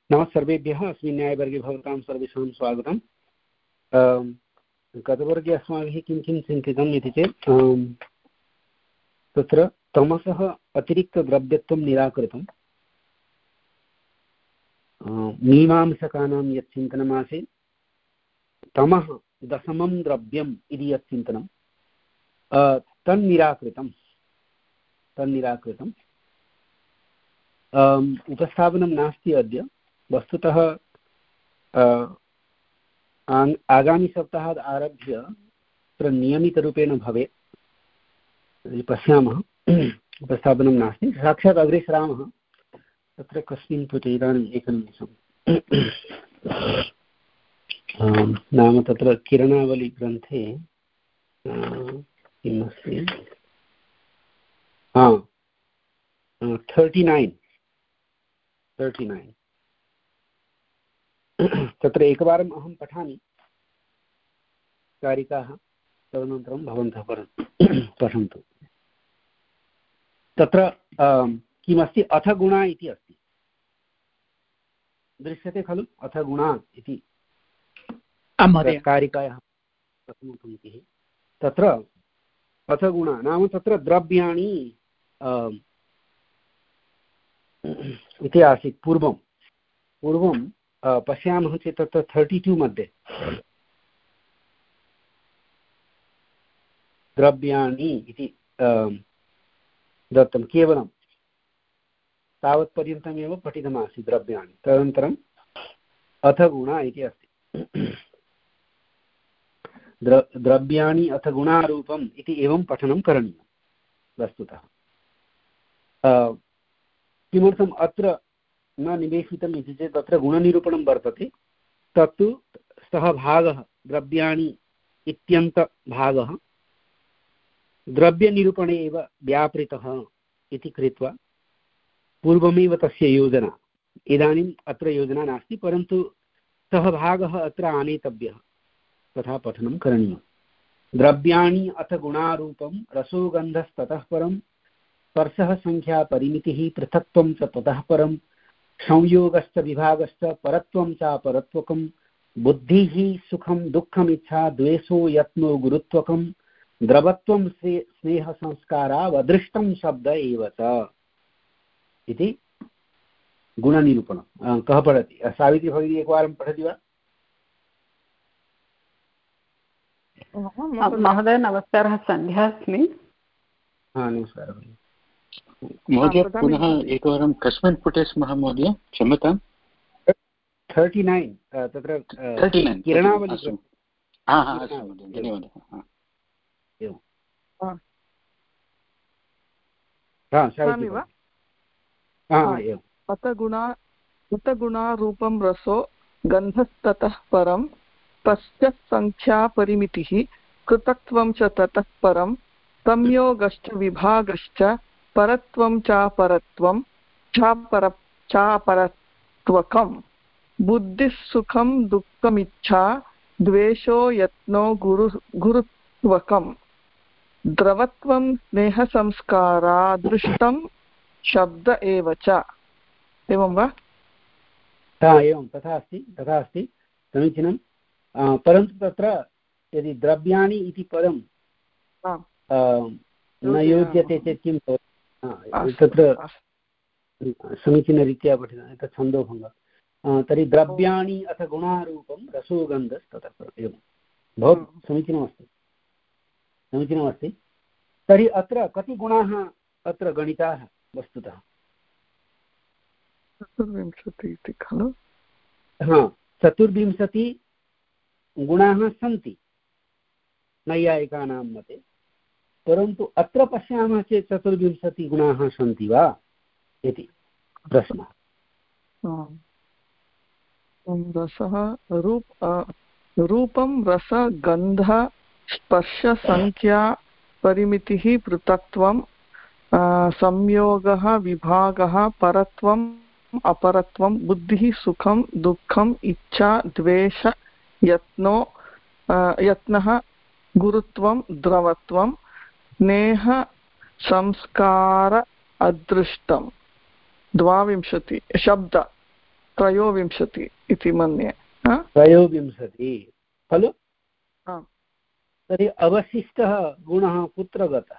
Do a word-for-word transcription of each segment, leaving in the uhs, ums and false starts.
नमः सर्वेभ्यः। अस्मिन् न्यायवर्गे भवतां सर्वेषां स्वागतम्। गतवर्गे अस्माभिः किं किं चिन्तितम् इति चेत् तत्र तमसः अतिरिक्तद्रव्यत्वं निराकृतं। मीमांसकानां यत् चिन्तनमासीत् तमः दशमं द्रव्यम् इति यत् चिन्तनं तन्निराकृतं तन्निराकृतम् उपस्थापनं नास्ति अद्य। वस्तुतः आगामि सप्ताहात् आरभ्य तत्र नियमितरूपेण भवेत्, पश्यामः। उपस्थापनं नास्ति, साक्षात् अग्रे सरामः। तत्र कस्मिन् पुटे इदानीम् एकनिमिषम् नाम तत्र किरणावली ग्रन्थे किम् अस्ति, हा थर्टि नैन् थर्टि नैन् तत्र एकवारम् अहं पठामि कारिकाः, तदनन्तरं भवन्तः पठन्तु। तत्र किमस्ति, अथ गुणा इति अस्ति, दृश्यते खलु, अथ गुणा इति कारिकायाः प्रथमपङ्क्तिः। तत्र अथ गुणा नाम तत्र द्रव्याणि इति आसीत् पूर्वं पूर्वं पश्यामः चेत् तत्र थर्टि टु मध्ये द्रव्याणि इति दत्तं, केवलं तावत्पर्यन्तमेव पठितमासीत् द्रव्याणि। तदनन्तरम् अथ गुणा इति अस्ति, द्र द्रव्याणि अथ गुणारूपम् इति एवं पठनं करणीयं वस्तुतः। किमर्थम् अत्र न निवेशितम् इति चेत् तत्र गुणनिरूपणं वर्तते, तत्तु सः भागः द्रव्याणि इत्यन्तभागः द्रव्यनिरूपणे एव व्यापृतः इति कृत्वा पूर्वमेव तस्य योजना। इदानीम् अत्र योजना नास्ति, परन्तु सः भागः अत्र आनेतव्यः, तथा पठनं करणीयं। द्रव्याणि अथ गुणारूपं रसोगन्धस्ततः परं स्पर्शः संख्या परिमितिः पृथक्त्वं च ततः परं संयोगश्च विभागश्च परत्वं च परत्वकं बुद्धिः सुखं दुःखमिच्छा द्वेषो यत्नो गुरुत्वकं द्रवत्वं स्नेह संस्कारा वदृष्टं शब्द एव च इति गुणनिरूपणं। कः पठति? सावित्री भगिनी एकवारं पठति वा? महोदय नमस्कारः, सन्ध्या अस्मि। हा नमस्कारः महोदय, पुनः एकवारं कस्मिन् पुटे स्मः महोदय? क्षम्यताम्। थर्टि नैन् तत्र किरणावली। धन्यवादः। अथ गुणा उत गुणारूपं रसो गन्धस्ततः परं पश्चात् संख्या परिमितिः पृथक्त्वं च ततः परं संयोगश्च विभागश्च परत्वं चापरत्वं चापर चापरत्वकं बुद्धिः सुखं दुःखमिच्छा द्वेषो यत्नो गुरु गुरुत्वकं द्रवत्वं स्नेहसंस्कारा दृष्टं शब्द एव च। एवं वा? एवं तथा अस्ति, तथा अस्ति, समीचीनं। परन्तु तत्र यदि द्रव्याणि इति पदं न योज्यते चेत् किं भवति? तत्र समीचीनरीत्या पठितम्, एतत् छन्दोभङ्गः। तर्हि द्रव्याणि अथ गुणारूपं रसोगन्धस्ततः, एवं बहु समीचीनमस्ति, समीचीनमस्ति। तर्हि अत्र कति गुणाः अत्र गणिताः वस्तुतः? चतुर्विंशति इति खलु? हा, चतुर्विंशति गुणाः सन्ति नैयायिकानां मते, परन्तु अत्र पश्यामः चेत् चतुर्विंशति गुणाः सन्ति वा इति प्रश्नः। रसः रूप रूपं रस गन्ध स्पर्श संख्या परिमितिः पृथक्त्वं संयोगः विभागः परत्वम् अपरत्वं बुद्धिः सुखं दुःखम् इच्छा द्वेष यत्नो यत्नः गुरुत्वं द्रवत्वं स्नेह संस्कार अदृष्टं द्वाविंशति शब्द त्रयोविंशति इति मन्ये। त्रयोविंशति खलु? आम्। तर्हि अवशिष्टः गुणः कुत्र गतः?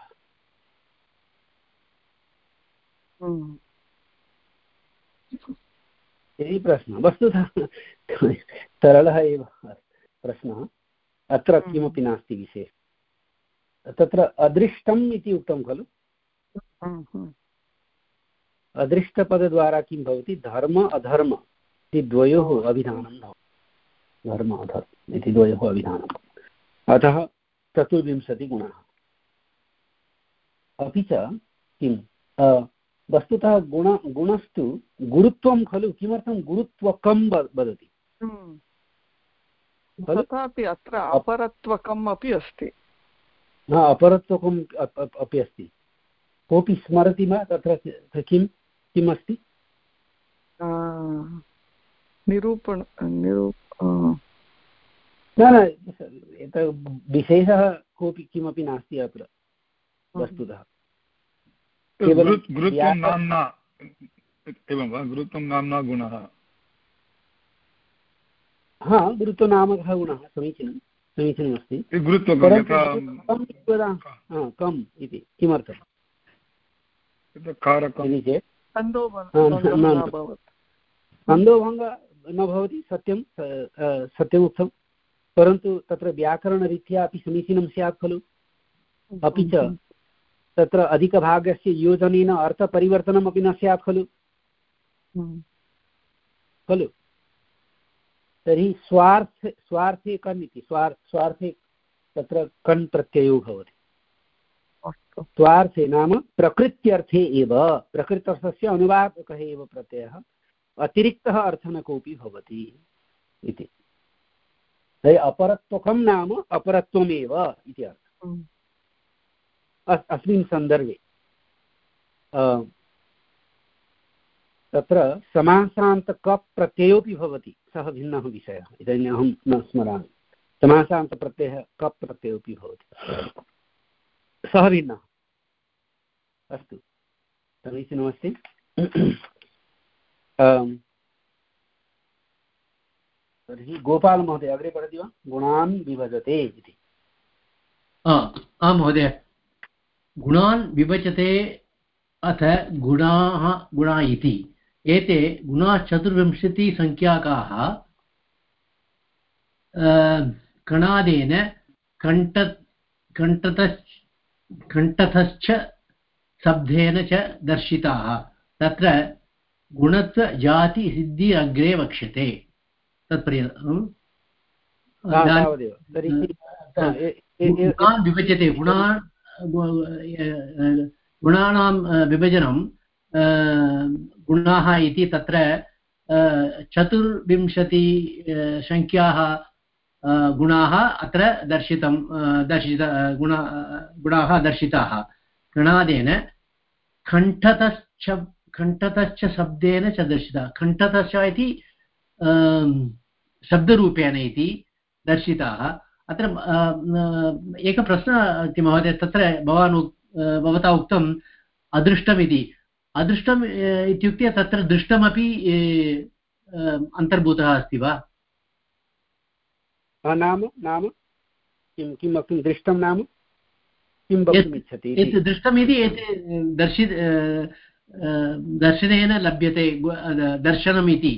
यदि प्रश्नः वस्तुतः सरलः एव प्रश्नः, अत्र किमपि नास्ति विशेषः। तत्र अदृष्टम् इति उक्तं खलु? अदृष्टपदद्वारा किं भवति? धर्म अधर्म इति द्वयोः अभिधानं भवति। धर्म अधर्म इति द्वयोः अभिधानम्। अतः चतुर्विंशतिगुणाः। अपि च किं वस्तुतः गुण गुणस्तु गुरुत्वं खलु? किमर्थं गुरुत्वकं वदति? तथापि अत्र अपरत्वकम् अपि अस्ति। न, अपरत्वकम् अपि अस्ति। कोऽपि स्मरति वा तत्र किं किम् अस्ति? निरूपण निरूप न न विशेषः कोऽपि किमपि नास्ति अत्र वस्तुतः। गुरुत्वं नाम्ना एवं वा? गुरुत्वं नाम्ना गुणः? हा, गुरुत्वनामकः गुणः समीचीनं समीचीनमस्ति। कम् इति किमर्थं? यदि चेत् छन्दोभङ्गः न भवति, सत्यं सत्यमुक्तं, परन्तु तत्र व्याकरणरीत्या अपि समीचीनं स्यात् खलु? अपि च तत्र अधिकभागस्य योजनेन अर्थपरिवर्तनमपि न स्यात् खलु? खलु? तर्हि स्वार्थे स्वार्थे कन् इति स्वार् स्वार्थे तत्र कन् प्रत्ययो भवति। स्वार्थे नाम प्रकृत्यर्थे एव, प्रकृत्यर्थस्य अनुवादकः एव प्रत्ययः, अतिरिक्तः अर्थः न कोऽपि भवति इति। तर्हि अपरत्वकं नाम अपरत्वमेव इति अर्थः। अस्मिन् सन्दर्भे तत्र समासान्त कप् प्रत्ययोऽपि भवति, सः भिन्नः विषयः, इदानीम् अहं न स्मरामि। समासान्तप्रत्ययः कप् प्रत्ययोऽपि भवति, सः भिन्नः। अस्तु, समीचीनमस्ति। तर्हि गोपालमहोदय अग्रे पठति वा? गुणान् विभजते इति। आं महोदय, गुणान् विभजते अथ गुणाः गुणा इति। एते गुणाः चतुर्विंशतिसङ्ख्याकाः कणादेन कण्ठ कण्ठतश्च कण्ठतश्च शब्देन च दर्शिताः। तत्र गुणत्वजातिसिद्धि अग्रे वक्ष्यते। तत्पर्यन्तं गुणान् विभजते। गुणान् गुणानां विभजनं गुणाः इति तत्र चतुर्विंशति संख्याः गुणाः अत्र दर्शितं दर्शित गुण गुणाः दर्शिताः गणादेन कण्ठतश्च कण्ठतश्च शब्देन च दर्शिताः। कण्ठतश्च इति शब्दरूपेण इति दर्शिताः। अत्र एकः प्रश्नः अस्ति महोदय, तत्र भवान् भवता उक्तम् अदृष्टमिति। अदृष्टम् इत्युक्ते तत्र दृष्टमपि अन्तर्भूतः अस्ति वा? नाम नाम किं किं वक्तुं दृष्टं नाम किं वक्तुमिच्छति? दृष्टमिति दर्शि दर्शनेन लभ्यते दर्शनम् इति।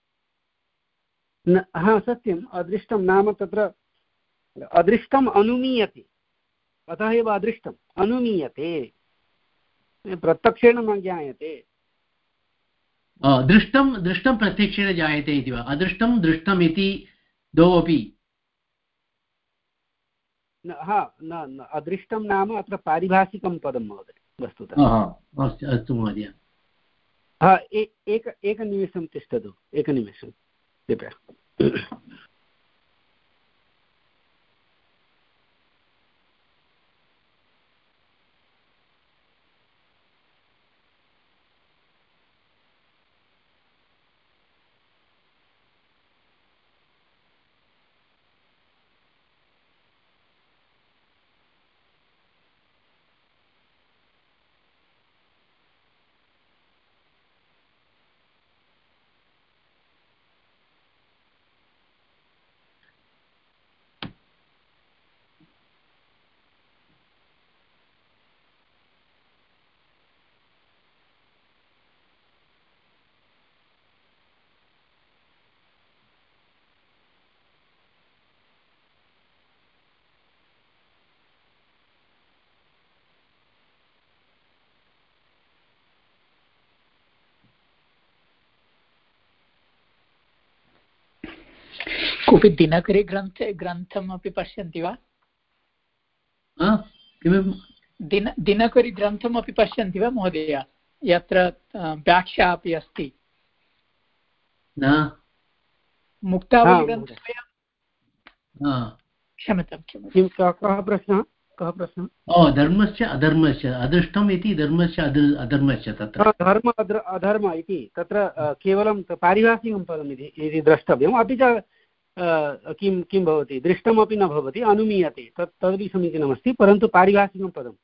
हा, सत्यम्। अदृष्टं नाम तत्र अदृष्टम् अनुमीयते, अतः एव अदृष्टम् अनुमीयते, प्रत्यक्षेण न ज्ञायते। दृष्टं दृष्टं प्रत्यक्षेण जायते इति वा? अदृष्टं दृष्टम् इति द्वौ अपि? हा, न अदृष्टं नाम अत्र पारिभाषिकं पदं महोदय वस्तुतः। अस्तु महोदय। हा, एक एकनिमेषं तिष्ठतु, एकनिमेषं कृपया। कोऽपि दिनकरीग्रन्थे ग्रन्थमपि पश्यन्ति वा? दिन दिनकरीग्रन्थमपि पश्यन्ति वा महोदय, यत्र व्याख्या अपि अस्ति? मुक्तावलीग्रन्थस्य क्षम्यतां क्षम्यतां कः प्रश्नः कः प्रश्नः? ओ धर्मस्य अधर्मस्य अदृष्टम् इति धर्मस्य अधर्मस्य तत्र धर्म अधर्म इति तत्र केवलं पारिभाषिकं पदम् इति द्रष्टव्यम्। अपि च किं किं भवति, दृष्टमपि न भवति, अनुमीयते, तत् तदपि समीचीनमस्ति, परन्तु पारिभाषिकं पदम्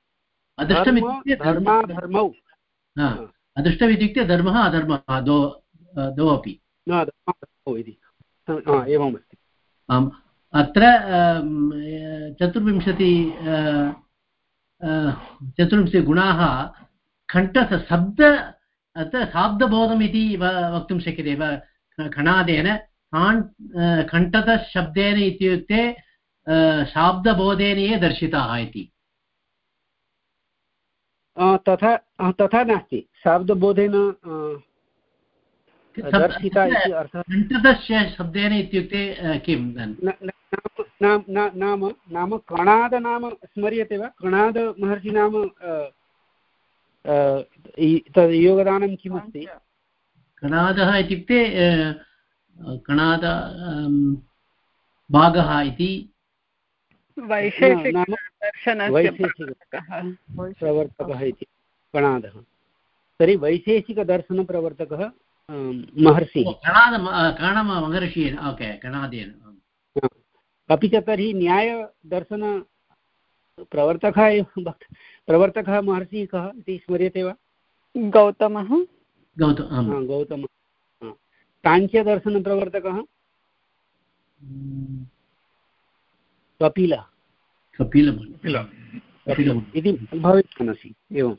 धर्माधर्मौ। अदृष्टम् इत्युक्ते धर्मः अधर्मः द्वौ द्वौ अपि इति एवमस्ति। आम्, अत्र चतुर्विंशति चतुर्विंशति गुणाः कण्ठस्य शब्द अत्र शाब्दबोधम् इति वक्तुं शक्यते वा? खणादेन कण्ठतः शब्देन इत्युक्ते शाब्दबोधेन ये दर्शिताः इति। तथा तथा नास्ति, शाब्दबोधेन दर्शिता इति अर्थः। कण्ठतस्य शब्देन इत्युक्ते किं नाम नाम नाम कणाद नाम स्मर्यते वा? कणाद महर्षि नाम तद् योगदानं किमस्ति? कणादः इत्युक्ते कणाद भागः इति वैशेषिकप्रवर्तकः इति कणादः। तर्हि वैशेषिकदर्शनप्रवर्तकः महर्षिः, महर्षि ओके कणादेन। अपि च तर्हि न्यायदर्शनप्रवर्तकः एव प्रवर्तकः महर्षिः कः इति स्मर्यते वा? गौतमः। गौतम गौतमः। साङ्ख्यदर्शनप्रवर्तकः कपिलः। कपिलः इति भवेत् मनसि, एवम्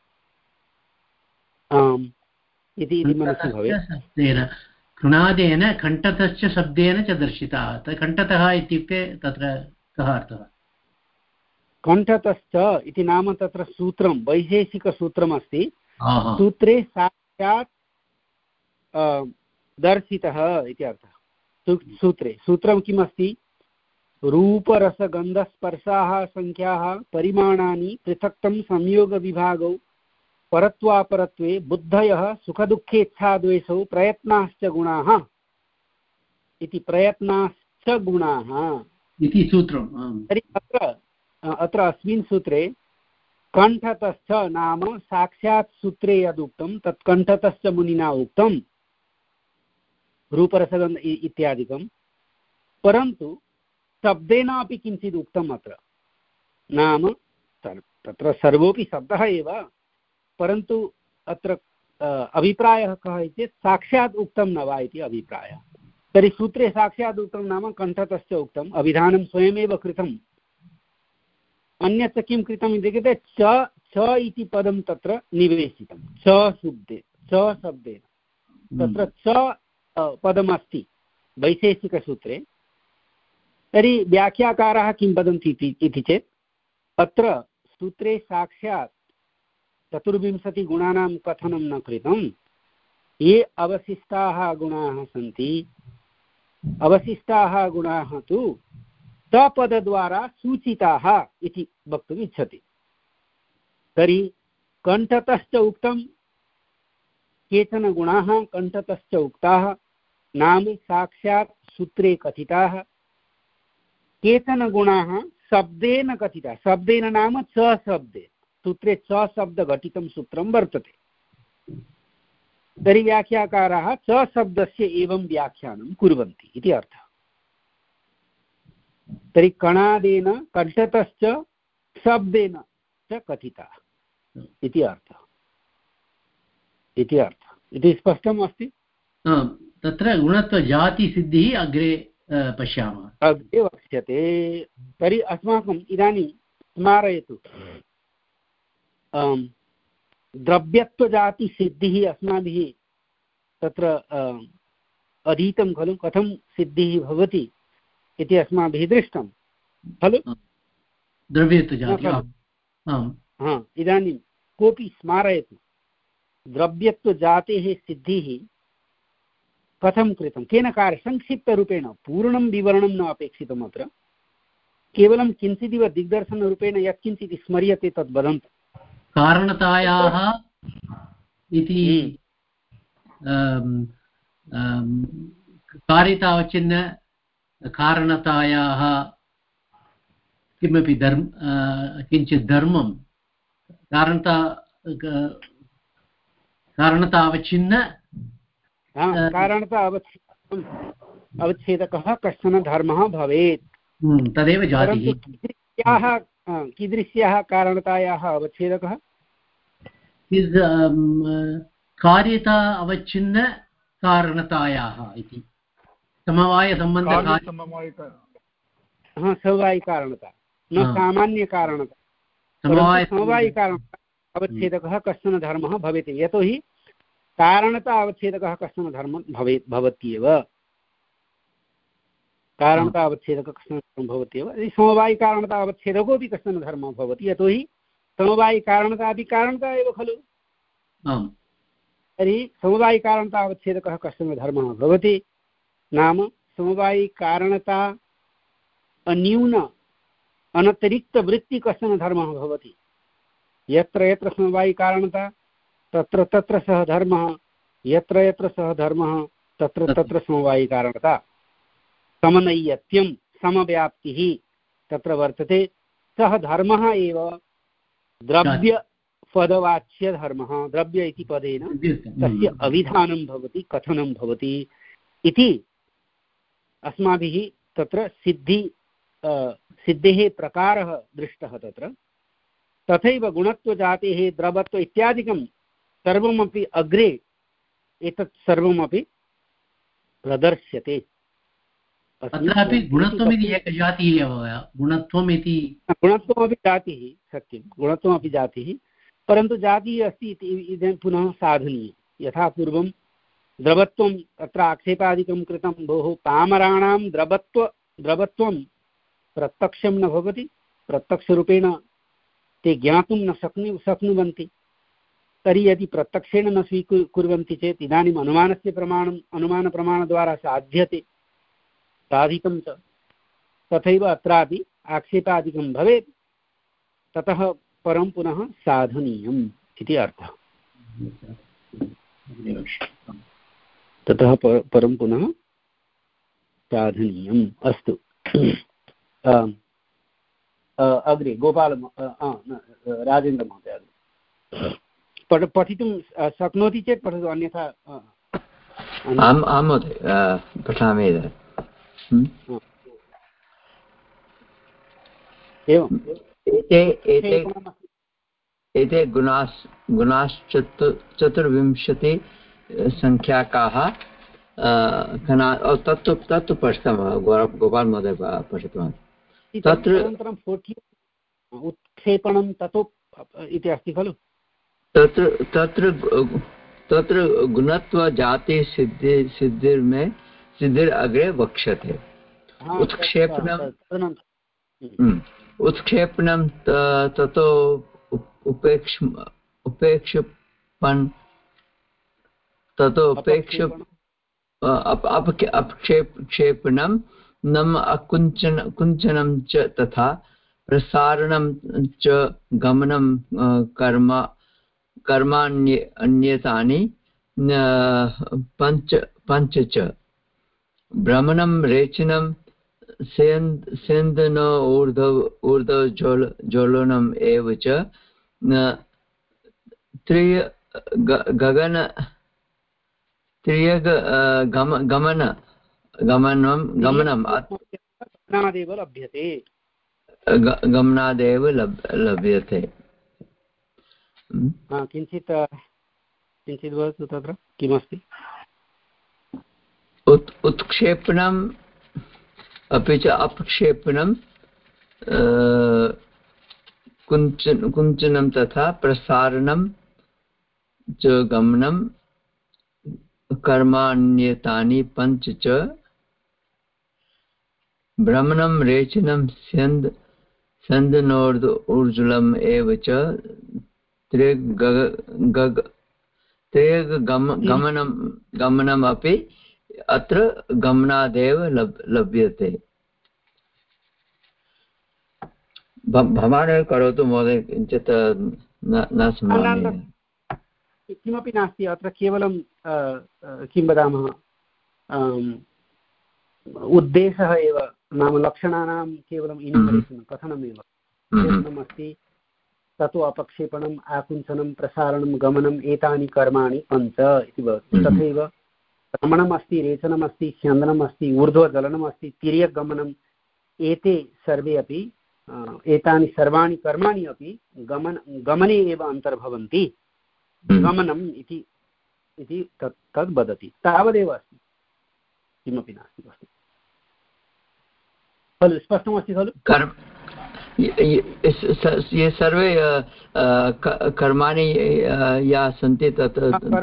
आम् इति मनसि भवेत्। कृणादेन कण्ठतश्च शब्देन च दर्शितः। कण्ठतः इत्युक्ते तत्र कः अर्थः? कण्ठतश्च इति नाम तत्र सूत्रं वैशेषिकसूत्रमस्ति। सूत्रे साक्षात् दर्शितः इति अर्थः। सूत्रे सूत्रं किमस्ति? रूपरसगन्धस्पर्शाः संख्याः परिमाणानि पृथक्तं संयोगविभागौ परत्वापरत्वे बुद्धयः सुखदुःखेच्छाद्वेषौ प्रयत्नाश्च गुणाः इति। प्रयत्नाश्च गुणाः इति सूत्रम्। तर्हि अत्र अत्र अस्मिन् सूत्रे कण्ठतश्च नाम साक्षात् सूत्रे यदुक्तं तत् कण्ठतश्च मुनिना उक्तं रूपरसगन्ध इत्यादिकं, परन्तु शब्देन अपि किञ्चित् उक्तम् अत्र। नाम तत्र सर्वोऽपि शब्दः एव, परन्तु अत्र अभिप्रायः कः इत्येतत् साक्षात् उक्तं न वा इति अभिप्रायः। तर्हि सूत्रे साक्षात् उक्तं नाम कण्ठतश्च उक्तम्, अभिधानं स्वयमेव कृतम्। अन्यत् किं कृतम् इत्युक्ते च च इति पदं तत्र निवेशितं। च शब्दे च शब्देन तत्र च पदमस्ति वैशेषिकसूत्रे। तर्हि व्याख्याकाराः किं वदन्ति इति चेत् अत्र सूत्रे साक्षात् चतुर्विंशतिगुणानां कथनं न कृतं। ये अवशिष्टाः गुणाः सन्ति, अवशिष्टाः गुणाः तु तपदद्वारा सूचिताः इति वक्तुम् इच्छति। तर्हि कण्ठतश्च उक्तं, केचन गुणाः कण्ठतश्च उक्ताः नाम साक्षात् सूत्रे कथिताः, केचन गुणाः शब्देन कथिताः। शब्देन नाम च शब्दे, सूत्रे च शब्दघटितं सूत्रं वर्तते। तर्हि व्याख्याकाराः च शब्दस्य एवं व्याख्यानं कुर्वन्ति इति अर्थः। तर्हि कणादेन कण्ठतश्च शब्देन च कथिताः इति अर्थः इति अर्थः इति स्पष्टम् अस्ति। तत्र गुणत्वजातिसिद्धिः अग्रे पश्यामः, अग्रे वक्ष्यते। तर्हि अस्माकम् इदानीं स्मारयतु, द्रव्यत्वजातिसिद्धिः अस्माभिः तत्र अधीतं खलु, कथं सिद्धिः भवति इति अस्माभिः दृष्टं खलु। द्रव्यत्वजाति हा, इदानीं कोऽपि स्मारयतु, द्रव्यत्वजातेः सिद्धिः कथं कृतं केन कार्य संक्षिप्तरूपेण पूर्णं विवरणं न अपेक्षितम् अत्र केवलं किञ्चिदिव दिग्दर्शनरूपेण यत्किञ्चित् स्मर्यते तद् वदन्तु कारणतायाः इति कारितावचिन्न कारणतायाः किमपि धर्म किञ्चित् धर्मं कारणता कारणतावचिन्न कारणता अवच्छेदकम् अवच्छेदकः कश्चन धर्मः भवेत् तदेव जातिः कीदृश्याः कीदृश्याः कारणतायाः अवच्छेदकः कार्यता अवच्छिन्न कारणतायाः इति समवायसम्बन्ध समवायिकारणता न सामान्यकारणता समवायिकारणता अवच्छेदकः कश्चन धर्मः भवेत् यतोहि कारणता अवच्छेदकः कश्चन धर्मः भवेत् भवत्येव कारणता अवच्छेदकः कश्चन धर्मः भवत्येव समवायिकारणता अवच्छेदकोऽपि कश्चन धर्मः भवति यतोहि समवायिकारणता अपि कारणता एव खलु तर्हि समवायिकारणता अवच्छेदकः कश्चन धर्मः भवति नाम समवायिकारणता अन्यून अनतिरिक्तवृत्ति कश्चन धर्मः भवति यत्र यत्र समवायिकारणता तत्र तत्र सः धर्मः यत्र यत्र सः धर्मः तत्र तत्र समवायिकारणता समनैयत्यं समव्याप्तिः तत्र वर्तते सः धर्मः एव द्रव्यपदवाच्यधर्मः द्रव्य इति पदेन तस्य अविधानं भवति कथनं भवति इति अस्माभिः तत्र सिद्धि सिद्धेः प्रकारः दृष्टः तत्र तथैव गुणत्वजातेः द्रवत्व इत्यादिकं सर्वमपि अग्रे एतत् सर्वमपि प्रदर्श्यते अत्रापि गुणत्वमिति एकजातिः एव गुणत्वम् इति गुणत्वमपि जातिः सत्यं गुणत्वमपि जातिः परन्तु जातिः अस्ति इति इदानीं पुनः साधनीयं यथा पूर्वं द्रवत्वम् अत्र आक्षेपादिकं कृतं भोः पामराणां द्रवत्व द्रवत्वं प्रत्यक्षं न भवति प्रत्यक्षरूपेण ते ज्ञातुं न शक्नु शक्नुवन्ति तर्हि यदि प्रत्यक्षेण न स्वीकुर्वन्ति चेत् इदानीम् अनुमानस्य प्रमाणम् अनुमानप्रमाणद्वारा साध्यते साधितं च तथैव अत्रापि आक्षेपादिकं भवेत् ततः परं पुनः साधनीयम् इति अर्थः ततः परं पुनः साधनीयम् अस्तु अग्रे गोपाल राजेन्द्रमहोदय पठ पठितुं शक्नोति चेत् पठतु अन्यथा आम् आं महोदय पठामि एवम् एते एते एते गुणास् गुणाश्चतु चतुर्विंशति सङ्ख्याकाः तत्तु तत्तु पठितवान् गोपाल महोदय पठितवान् तत्र उत्क्षेपणं ततो इति अस्ति खलु तत्र तत्र तत्र गुणत्वजाति सिद्धि सिद्धिर्मे सिद्धिर् अग्रे वक्ष्यते उत्क्षेपणम् उत्क्षेपणं ततो उपेक्ष उपेक्षपन् ततो उपेक्ष अपक्षेप क्षेपणं नम अकुञ्चन कुञ्चनं च तथा प्रसारणं च गमनं कर्म कर्माण्य अन्यतानि पञ्च पञ्च च भ्रमणं रेचनं सेन्द् सेन्दनो ऊर्ध्व ऊर्ध्व ज्वल ज्वलनम् एव च त्रिय गगन त्रिय गम गमन गमनं गमनं गमनादेव लभ्यते गमनादेव लभ्यते किञ्चित् किञ्चित् वदतु तत्र किमस्ति उत् उत्क्षेपणम् अपि च अपक्षेपणं कुञ्चन कुञ्चनं तथा प्रसारणं च गमनं कर्माण्यतानि पञ्च च भ्रमणं रेचनं स्यन्द् स्यन्दनोर्ध्व ऊर्जुलम् एव च त्रिगग गग त्रिगगमनं गमनमपि अत्र गमनादेव लभ लभ्यते। भवान् करोतु महोदय, किञ्चित् न स्मरामि। किमपि नास्ति अत्र, केवलं किं वदामः, उद्देशः एव, नाम लक्षणानां केवलम् इन्युमरेशन् कथनमेव अस्ति। ततो अपक्षेपणम्, आकुञ्चनं, प्रसारणं, गमनम्, एतानि कर्माणि पञ्च इति भवति। तथैव भ्रमणम् अस्ति, रेचनम् अस्ति, स्यन्दनम् अस्ति, ऊर्ध्वजलनम् अस्ति, तिर्यग्गमनम्, एते सर्वे अपि एतानि सर्वाणि कर्माणि अपि गमन गमने एव अन्तर्भवन्ति। गमनम् इति इति तत् तद् वदति, तावदेव अस्ति, किमपि नास्ति। वस्तु खलु, स्पष्टमस्ति खलु? ये सर्वे कर्माणि या सन्ति तत्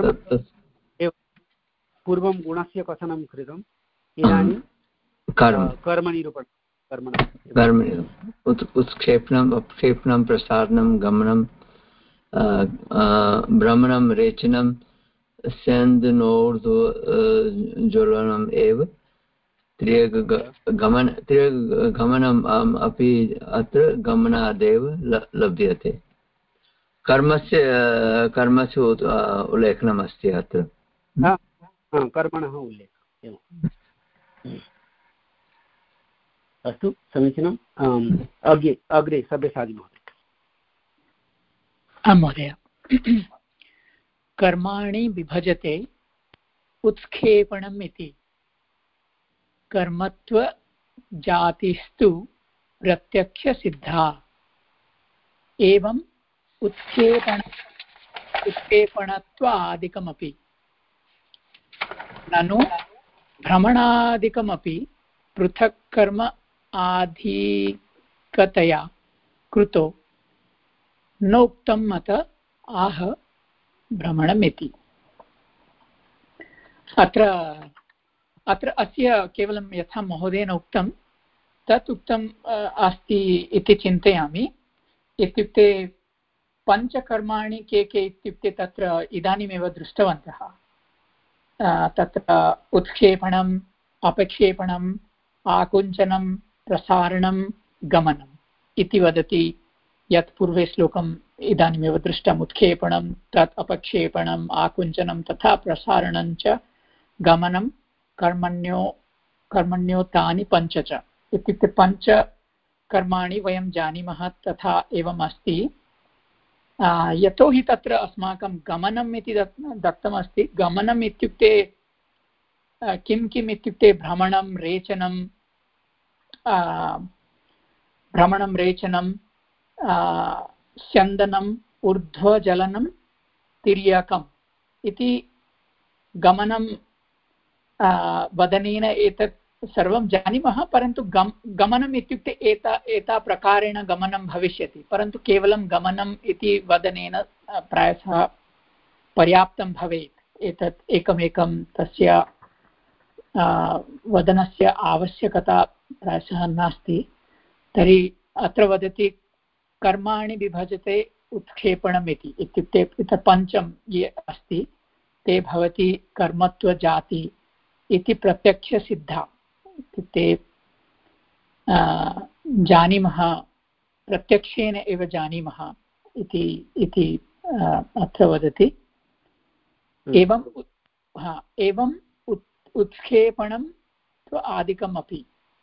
पूर्वं गुणस्य कथनं कृतम्, इदानीं कर्मनिरूपणं। कर्मणि उत्क्षेपणम्, अपक्षेपणं, प्रसारणं, गमनं, भ्रमणं, रेचनं, स्यन्दनोर्ध्वज्वलनम् एव त्र्यगमन त्र्यगमनम् अपि अत्र गमनादेव लभ्यते। कर्मस्य कर्मस्य उल्लेखनम् अस्ति अत्र। कर्मणः उल्लेखः। अस्तु, समीचीनम्। अग्रे अग्रे सब्यसाचि महोदय। आं महोदय, कर्माणि विभजते उत्क्षेपणम् इति। कर्मत्वजातिस्तु प्रत्यक्षसिद्धा। एवम् उत्क्षेपण उत्क्षेपणत्वादिकमपि। ननु भ्रमणादिकमपि पृथक् कर्म आधिकतया कृतो नोक्तं मत आह भ्रमणमिति। अत्र अत्र अस्य केवलं यथा महोदयेन उक्तं तत् उक्तम् अस्ति इति चिन्तयामि। इत्युक्ते पञ्चकर्माणि के के इत्युक्ते तत्र इदानीमेव दृष्टवन्तः। तत्र उत्क्षेपणम्, अपक्षेपणम्, आकुञ्चनं, प्रसारणं, गमनम् इति वदति। यत् पूर्वे श्लोकम् इदानीमेव दृष्टम्, उत्क्षेपणं, तत् अपक्षेपणम्, आकुञ्चनं तथा प्रसारणं च गमनं कर्मण्यो कर्मण्यो तानि पञ्च च इत्युक्ते पञ्च कर्माणि वयं जानीमः तथा एवम् अस्ति। यतोहि तत्र अस्माकं गमनम् इति दत्तमस्ति। गमनम् इत्युक्ते किं किम् इत्युक्ते भ्रमणं, रेचनं, भ्रमणं, रेचनं, स्यन्दनम्, ऊर्ध्वजलनं, तिर्यकम् इति गमनं वदनेन एतत् सर्वं जानीमः। परन्तु गम गमनम् इत्युक्ते एता एता प्रकारेण गमनं भविष्यति, परन्तु केवलं गमनम् इति वदनेन प्रायशः पर्याप्तं भवेत्। एतत् एकमेकं तस्य वदनस्य आवश्यकता प्रायशः नास्ति। तर्हि अत्र वदति कर्माणि विभजते उत्क्षेपणम् इति। इत्युक्ते पञ्चम ये अस्ति ते भवति कर्मत्वजाति इति प्रत्यक्षसिद्धा। इत्युक्ते जानीमः, प्रत्यक्षेन एव जानीमः इति इति अत्र वदति। एवं हा एवम् उत्क्षेपणं आदिकमपि।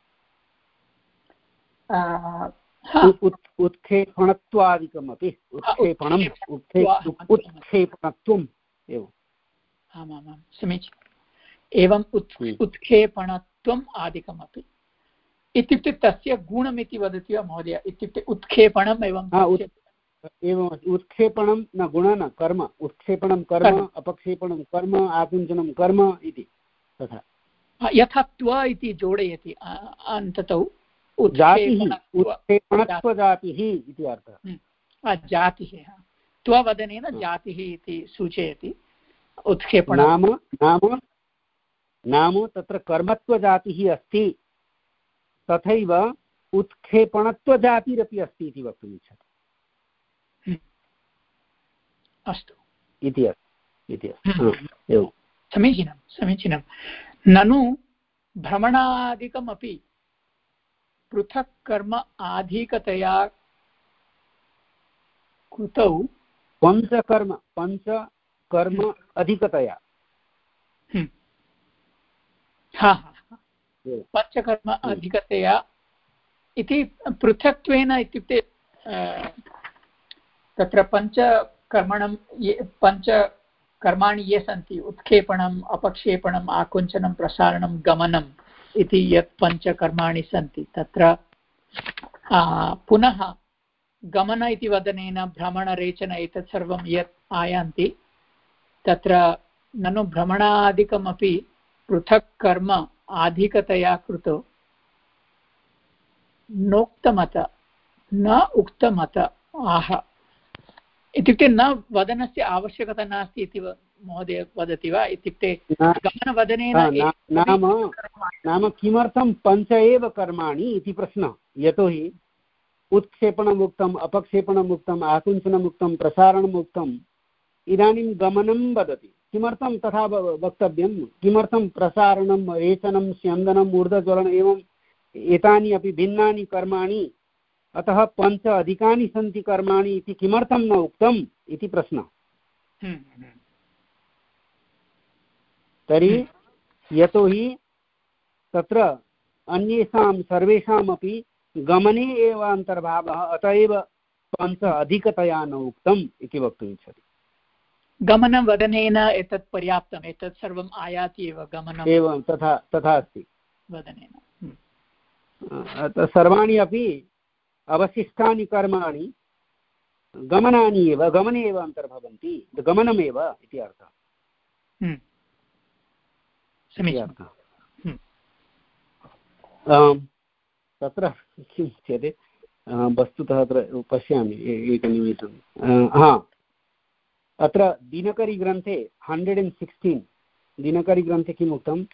उत्क्षेपणत्वादिकमपि उत्क्षेपणम् उत्क्षेपणत्वम् एवम्। आमामां समीचीनम्। एवं उत्क्षेपणत्वम् आदिकमपि इत्युक्ते तस्य गुणमिति वदति वा महोदय? इत्युक्ते उत्क्षेपणम् एवं एवम् उत्क्षेपणं न गुण न कर्म। उत्क्षेपणं कर्म, अपक्षेपणं कर्म, आकुञ्चनं कर्म इति तथा। यथा त्व इति जोडयति अन्ततौ उत्क्षेपणत्वजातिः इति अर्थः। जातिः त्ववदनेन जातिः इति सूचयति। उत्क्षेपण नाम नाम नाम तत्र कर्मत्वजातिः अस्ति, तथैव उत्क्षेपणत्वजातिरपि अस्ति इति वक्तुम् इच्छति। अस्तु इति अस्ति। समीचीनं समीचीनं समीचीनं। ननु भ्रमणादिकमपि पृथक् कर्म आधिकतया कृतौ पञ्चकर्म पञ्चकर्म अधिकतया हा पञ्चकर्म अधिकतया इति पृथक्त्वेन इत्युक्ते तत्र पञ्चकर्मणं ये पञ्चकर्माणि ये सन्ति उत्क्षेपणम् अपक्षेपणम् आकुञ्चनं प्रसारणं गमनम् इति यत् पञ्चकर्माणि सन्ति तत्र पुनः गमन इति वदनेन भ्रमणरेचन एतत् सर्वं यत् आयान्ति तत्र ननु भ्रमणादिकमपि पृथक् कर्म अधिकतया कृतो नोक्तमत न उक्तमत आह इत्युक्ते न वदनस्य आवश्यकता नास्ति इति महोदय वदति वा इत्युक्ते गमनवदनेन नाम नाम किमर्थं पञ्च एव कर्माणि इति प्रश्नः यतोहि उत्क्षेपणमुक्तम् अपक्षेपणमुक्तम् आकुञ्चनमुक्तं प्रसारणमुक्तम् इदानीं गमनं वदति किमर्थं तथा वक्तव्यं किमर्थं प्रसारणं रेचनं स्यन्दनम् ऊर्ध्वज्वलनम् एवम् एतानि अपि भिन्नानि कर्माणि अतः पञ्च अधिकानि सन्ति कर्माणि इति किमर्थं न उक्तम् इति प्रश्नः तर्हि यतोहि तत्र अन्येषां सर्वेषामपि गमने एव अन्तर्भावः अत एव पञ्च अधिकतया न उक्तम् इति वक्तुम् इच्छति गमनं वदनेन एतत् पर्याप्तम् एतत् सर्वम् आयाति एव गमनम् एवं तथा तथा अस्ति वदनेन सर्वाणि अपि अवशिष्टानि कर्माणि गमनानि एव गमने एव अन्तर्भवन्ति गमनमेव इति अर्थः तत्र किं उच्यते वस्तुतः अत्र पश्यामि एकनिमेषं हा अत्र दिनकरीग्रन्थे हण्ड्रेड् अण्ड् सिक्स्टीन् दिनकरीग्रन्थे किम् उक्तं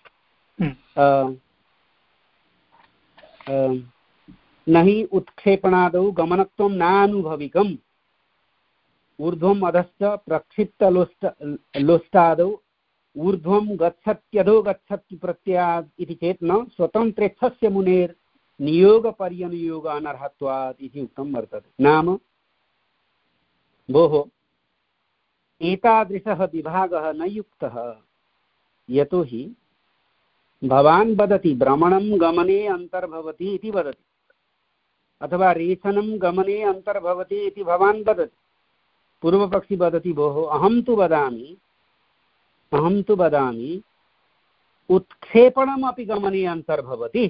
न हि उत्क्षेपणादौ गमनत्वं नानुभविकम् ऊर्ध्वम् अधश्च प्रक्षिप्तलोष्ट लोष्टादौ ऊर्ध्वं गच्छत्यधो गच्छति प्रत्ययात् इति चेत् न स्वतन्त्रेच्छस्य मुनेर् नियोगपर्यनुयोग अनर्हत्वात् इति उक्तं वर्तते नाम भोः एतादृशः विभागः न युक्तः यतोहि भवान् वदति भ्रमणं गमने अन्तर्भवति इति वदति अथवा रेचनं गमने अन्तर्भवति इति भवान् वदति पूर्वपक्षी वदति भोः अहं तु वदामि अहं तु वदामि उत्क्षेपणमपि गमने अन्तर्भवति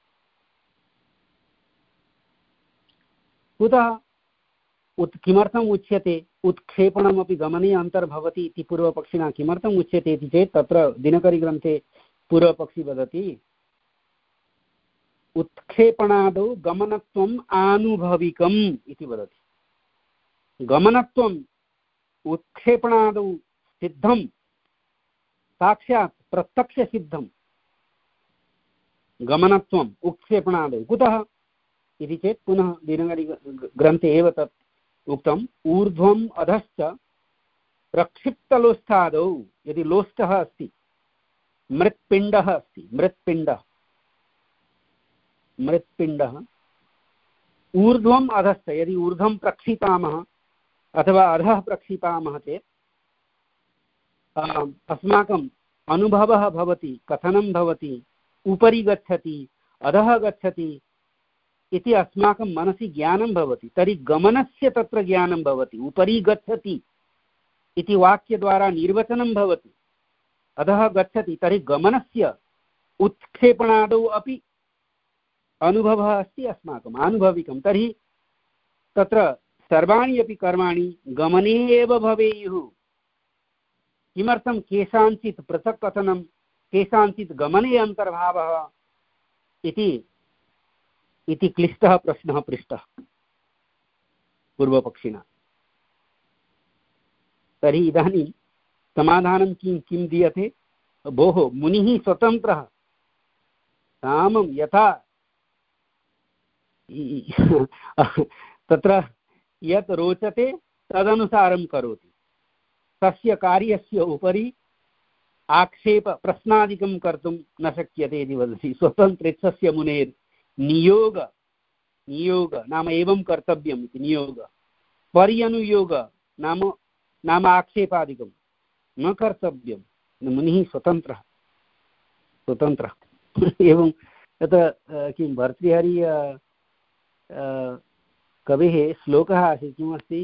कुतः उत् किमर्थम् उच्यते उत्क्षेपणमपि गमने अन्तर्भवति इति पूर्वपक्षिणा किमर्थम् उच्यते इति चेत् तत्र दिनकरीग्रन्थे पूर्वपक्षी वदति उत्क्षेपणादौ गमनत्वम् आनुभविकम् इति वदति गमनत्वम् उत्क्षेपणादौ सिद्धं साक्षात् प्रत्यक्षसिद्धं गमनत्वम् उत्क्षेपणादौ कुतः इति चेत् पुनः दिनकरी ग्रन्थे एव तत् उक्तम् ऊर्ध्वम् अधश्च प्रक्षिप्तलोष्ठादौ यदि लोष्टः अस्ति मृत्पिण्डः अस्ति मृत्पिण्डः मृत्पिण्डः ऊर्ध्वम् अधश्च यदि ऊर्ध्वं प्रक्षिपामः अथवा अधः प्रक्षिपामः चेत् अस्माकम् अनुभवः भवति कथनं भवति उपरि गच्छति अधः गच्छति इति अस्माकं मनसि ज्ञानं भवति तर्हि गमनस्य तत्र ज्ञानं भवति उपरि गच्छति इति वाक्यद्वारा निर्वचनं भवति अधः गच्छति तर्हि गमनस्य उत्क्षेपणादौ अपि अनुभवः अस्ति अस्माकम् आनुभविकं तर्हि तत्र सर्वाणि अपि कर्माणि गमने एव भवेयुः किमर्थं केषाञ्चित् पृथक् कथनं केषाञ्चित् गमने अन्तर्भावः इति इति क्लिष्टः प्रश्नः पृष्टः पूर्वपक्षिणा तर्हि इदानीं समाधानं किं किं दीयते भोः मुनिः स्वतन्त्रः कामं यथा तत्र यत् रोचते तदनुसारं करोति तस्य कार्यस्य उपरि आक्षेप प्रश्नादिकं कर्तुं न शक्यते इति वदति। स्वतन्त्रेत्सस्य मुनेर् नियोग नियोग नाम एवं कर्तव्यम् इति नियोग। पर्यनुयोग नाम नाम आक्षेपादिकं न कर्तव्यं। मुनिः स्वतन्त्रः स्वतन्त्रः एवं तत् किं भर्तृहरि कवेः श्लोकः आसीत् किमस्ति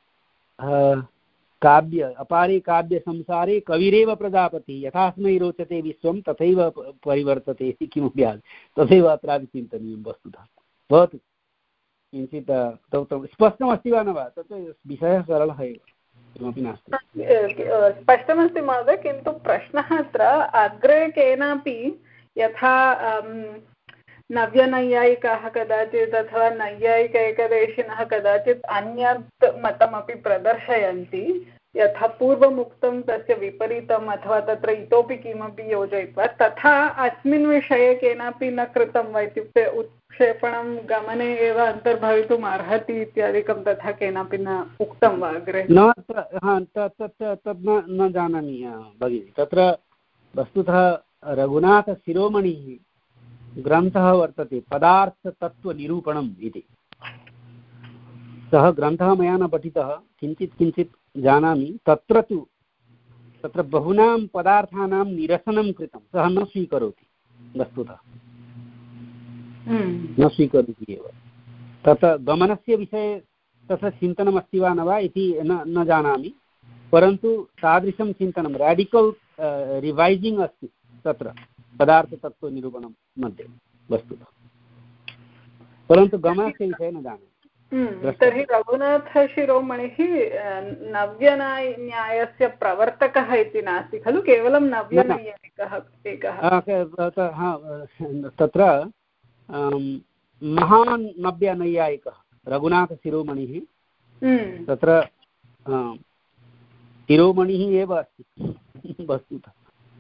काव्य अपारे काव्य संसारे कविरेव प्रजापति यथास्मै रोचते विश्वं तथैव परिवर्तते इति किमपि आसीत् तथैव अत्रापि चिन्तनीयं वस्तुतः। भवतु किञ्चित् स्पष्टमस्ति वा न वा? तत् विषयः सरलः एव किमपि नास्ति। स्पष्टमस्ति महोदय, किन्तु प्रश्नः अत्र अग्रे केनापि यथा नव्यनैयायिकाः कदाचित् अथवा नैयायिक एकदेशिनः कदाचित् अन्यत् मतमपि प्रदर्शयन्ति, यथा पूर्वमुक्तं तस्य विपरीतम् अथवा तत्र इतोपि किमपि योजयित्वा, तथा अस्मिन् विषये केनापि न कृतं वा? इत्युक्ते उत्क्षेपणं गमने एव अन्तर्भवितुम् अर्हति इत्यादिकं तथा केनापि न उक्तं वा अग्रे? न तत् न जानामि भगिनि। तत्र वस्तुतः रघुनाथशिरोमणिः ग्रन्थः वर्तते पदार्थतत्त्वनिरूपणम् इति। सः ग्रन्थः मया न पठितः, किञ्चित् किञ्चित् जानामि। तत्र तु तत्र बहूनां पदार्थानां निरसनं कृतं, सः न स्वीकरोति वस्तुतः न स्वीकरोति एव। तत् गमनस्य विषये तस्य चिन्तनमस्ति वा न वा इति न न जानामि, परन्तु तादृशं चिन्तनं राडिकल् रिवैसिङ्ग् अस्ति तत्र पदार्थतत्त्वनिरूपणं मध्ये वस्तुतः, परन्तु गमनस्य विषये न जानामि। तर्हि रघुनाथशिरोमणिः नव्यन्यायस्य प्रवर्तकः इति नास्ति खलु, केवलं नव्यनैयायिकः एकः। तत्र महान् नव्यनैयायिकः रघुनाथशिरोमणिः, तत्र शिरोमणिः एव अस्ति वस्तुतः।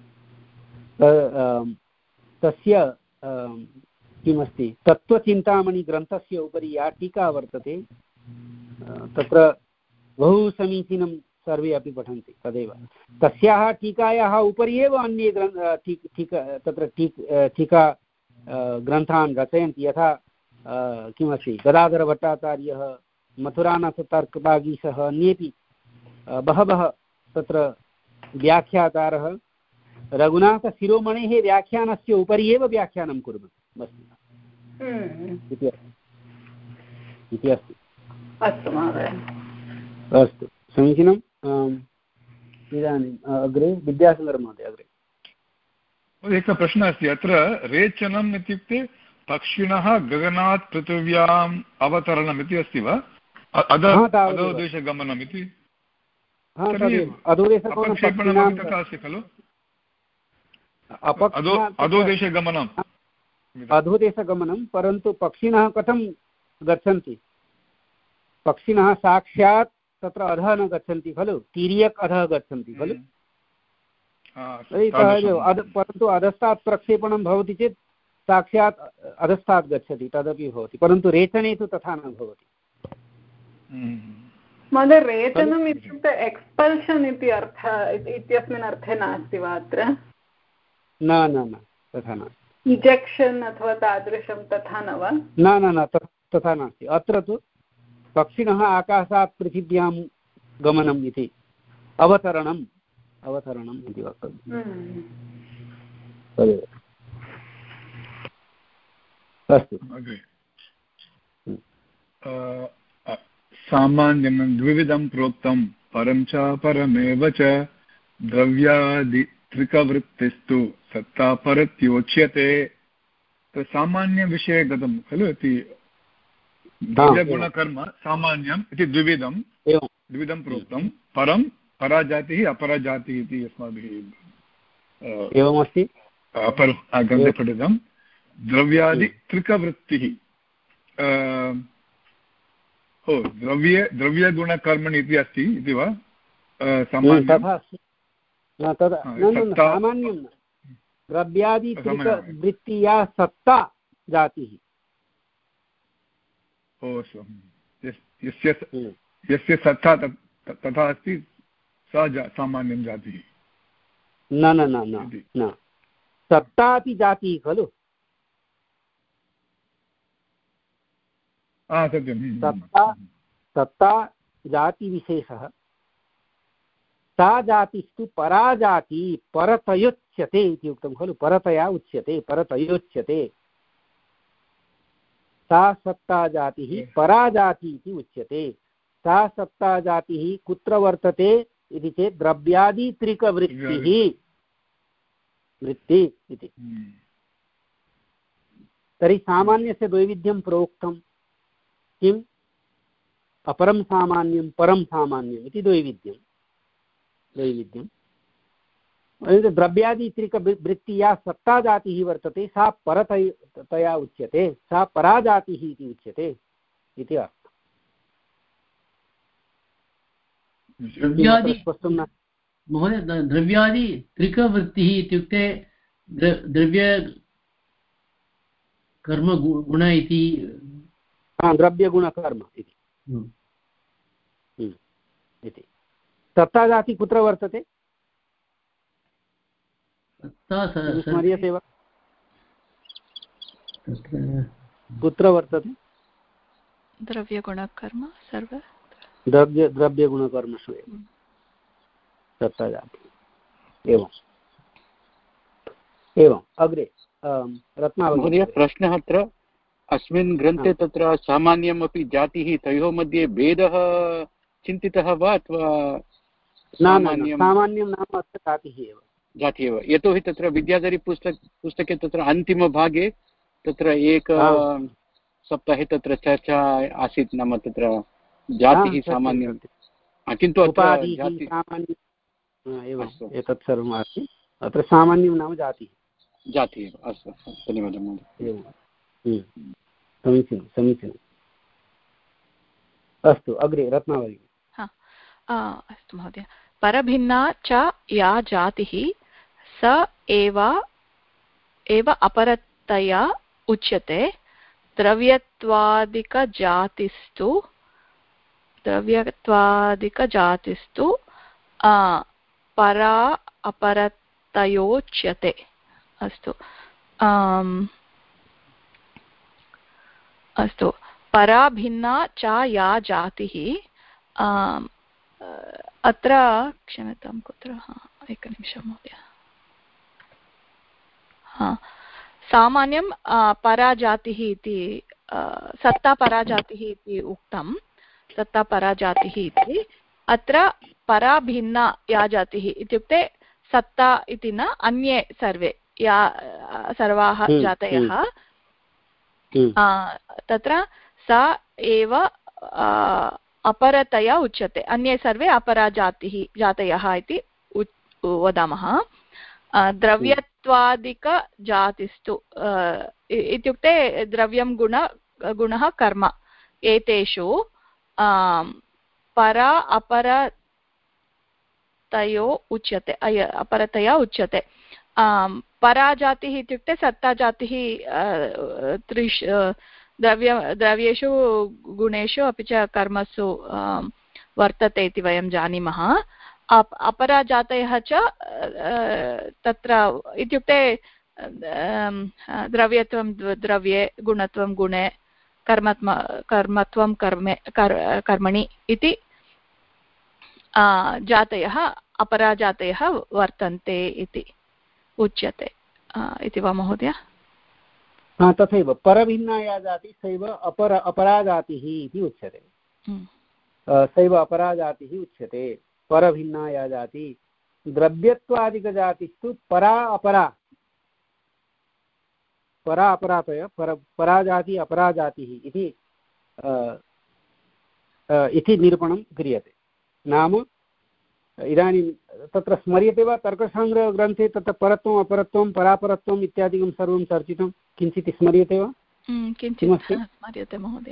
तस्य किमस्ति तत्त्वचिन्तामणिग्रन्थस्य उपरि या टीका वर्तते तत्र बहु समीचीनं सर्वे अपि पठन्ति तदेव। तस्याः टीकायाः उपरि एव अन्ये ग्रन्थ टीका तत्र टीका ग्रन्थान् रचयन्ति। यथा किमस्ति गदाधरभट्टाचार्यः, मथुरानाथतर्कभागीशः, अन्येपि बहवः तत्र व्याख्यातारः रघुनाथशिरोमणेः व्याख्यानस्य उपरि एव व्याख्यानं कुर्वन्ति वस्तुतः इति अस्ति। अस्तु महोदय, अस्तु समीचीनम्। इदानीम् अग्रे विद्यासागरमहोदय अग्रे। एकः प्रश्नः अस्ति अत्र। रेचनम् इत्युक्ते पक्षिणः गगनात् पृथिव्याम् अवतरणम् इति अस्ति वा? अधोदेशगमनम् इति अपक्षेपणमपि तथा अस्ति खलु? अधोदेशगमनम् अधोदेशगमनं, परन्तु पक्षिणः कथं गच्छन्ति? पक्षिणः साक्षात् तत्र अधः न गच्छन्ति खलु, तिर्यक् अधः गच्छन्ति खलु। परन्तु अधस्तात् प्रक्षेपणं भवति चेत् साक्षात् अधस्तात् गच्छति, तदपि भवति, परन्तु रेचने तु तथा न भवति। महोदय, रेचनम् इत्युक्ते एक्स्पल्शन् इति अर्थः इत्यस्मिन् अर्थे नास्ति वा अत्र? न न न तथा नास्ति। इजेक्षन् अथवा तादृशं तथा न वा? न न न तथा नास्ति। अत्र तु पक्षिणः आकाशात् पृथिव्यां गमनम् इति अवतरणम् अवतरणम् इति वक्तव्यम्। तदेव। अस्तु सामान्यं द्विविधं प्रोक्तं परं च परमेव च द्रव्यादि त्रिकवृत्तिस्तु सत्ता परत्योच्यते। सामान्यविषये गतं खलु इति द्रव्यगुणकर्म सामान्यम् इति द्विविधं द्विविधं प्रोक्तं। परं पराजातिः अपराजातिः इति अस्माभिः एवमस्ति ग्रन्थे पठितं। द्रव्यादि त्रिकवृत्तिः ओ द्रव्ये द्रव्यगुणकर्मणि इति अस्ति इति वा? सामान्यं सामान्यं द्रव्यादि वृत्तिया सत्ता जातिः। ओ यस्य यस्य सत्ता तथा अस्ति सा सामान्यं जातिः। न न न न न सत्ता अपि जातिः खलु सत्ता सत्ता जातिविशेषः सा जातिस्तु पराजाति परतयोच्यते इति उक्तं खलु परतया उच्यते परतयोच्यते सा सत्ता जातिः पराजाति इति उच्यते सा सत्ता जातिः कुत्र वर्तते इति चेत् द्रव्यादित्रिकवृत्तिः वृत्ति इति तर्हि सामान्यस्य द्वैविध्यं प्रोक्तं किम् अपरं सामान्यं परं सामान्यम् इति द्वैविध्यं द्वैविध्यं द्रव्यादित्रिकवृत्ति या सत्ता जातिः वर्तते सा परतया उच्यते सा पराजातिः इति उच्यते इति अर्थः द्रव्यादि महोदय द्रव्यादि त्रिकवृत्तिः इत्युक्ते द्रव्य कर्म गुण इति द्रव्यगुणकर्म इति इति सत्ता जाति कुत्र वर्तते स्मर्यते वा कुत्र वर्तते द्रव्यगुणकर्म सर्व द्रव्य द्रव्यगुणकर्मसु एव सत्ता जाति एवम् एवम् अग्रे रत्नावली प्रश्नः अत्र अस्मिन् ग्रन्थे तत्र सामान्यमपि जातिः तयोः मध्ये भेदः चिन्तितः वा अथवा सामान्यं नाम अत्र जातिः एव जातिः एव यतोहि तत्र विद्याधरी पुस्तक पुस्तके तत्र अन्तिमभागे तत्र एक सप्ताहे तत्र चर्चा आसीत् नाम तत्र जातिः सामान्यं किन्तु एतत् सर्वम् अस्ति अत्र सामान्यं नाम जातिः जातिः एव अस्तु धन्यवादः महोदय समीचीनं समीचीनम् अस्तु अग्रे रत्नावली अस्तु महोदय परभिन्ना च या जातिः स एव एव अपरतया उच्यते द्रव्यत्वादिकजातिस्तु द्रव्यत्वादिकजातिस्तु परा अपरतयोच्यते अस्तु अस्तु परा भिन्ना च या जातिः अत्र क्षम्यतां कुत्र एकनिमिषं महोदय हा सामान्यं पराजातिः इति सत्ता पराजातिः इति उक्तं सत्ता पराजातिः इति अत्र परा भिन्ना या जातिः इत्युक्ते सत्ता इति न अन्ये सर्वे या सर्वाः जातयः तत्र सा एव अपरतया उच्यते अन्ये सर्वे अपराजातिः जातयः इति वदामः द्रव्यत्वादिकजातिस्तु इत्युक्ते द्रव्यं गुण गुणः कर्म एतेषु परा अपरतयो उच्यते अपरतया उच्यते पराजातिः इत्युक्ते सत्ताजातिः त्रिषु द्रव्य द्रव्येषु गुणेषु अपि च कर्मसु वर्तते इति वयं जानीमः अपराजातयः च तत्र इत्युक्ते द्रव्यत्वं द्रव्ये गुणत्वं गुणे कर्मत्म कर्मत्वं कर्मे कर्मणि इति जातयः अपराजातयः वर्तन्ते इति उच्यते इति वा महोदय तथैव परभिन्ना या जातिः सैव अपर अपराजातिः इति उच्यते सैव अपराजातिः उच्यते परभिन्ना या जातिः द्रव्यत्वादिकजातिस्तु परा अपरा परा अपरातय पर पराजाति अपराजातिः इति इति निरूपणं क्रियते नाम इदानीं तत्र स्मर्यते वा तर्कसङ्ग्रहग्रन्थे तत्र परत्वम् अपरत्वं परापरत्वम् इत्यादिकं सर्वं चर्चितं किञ्चित् स्मर्यते वा किञ्चित् स्मर्यते महोदय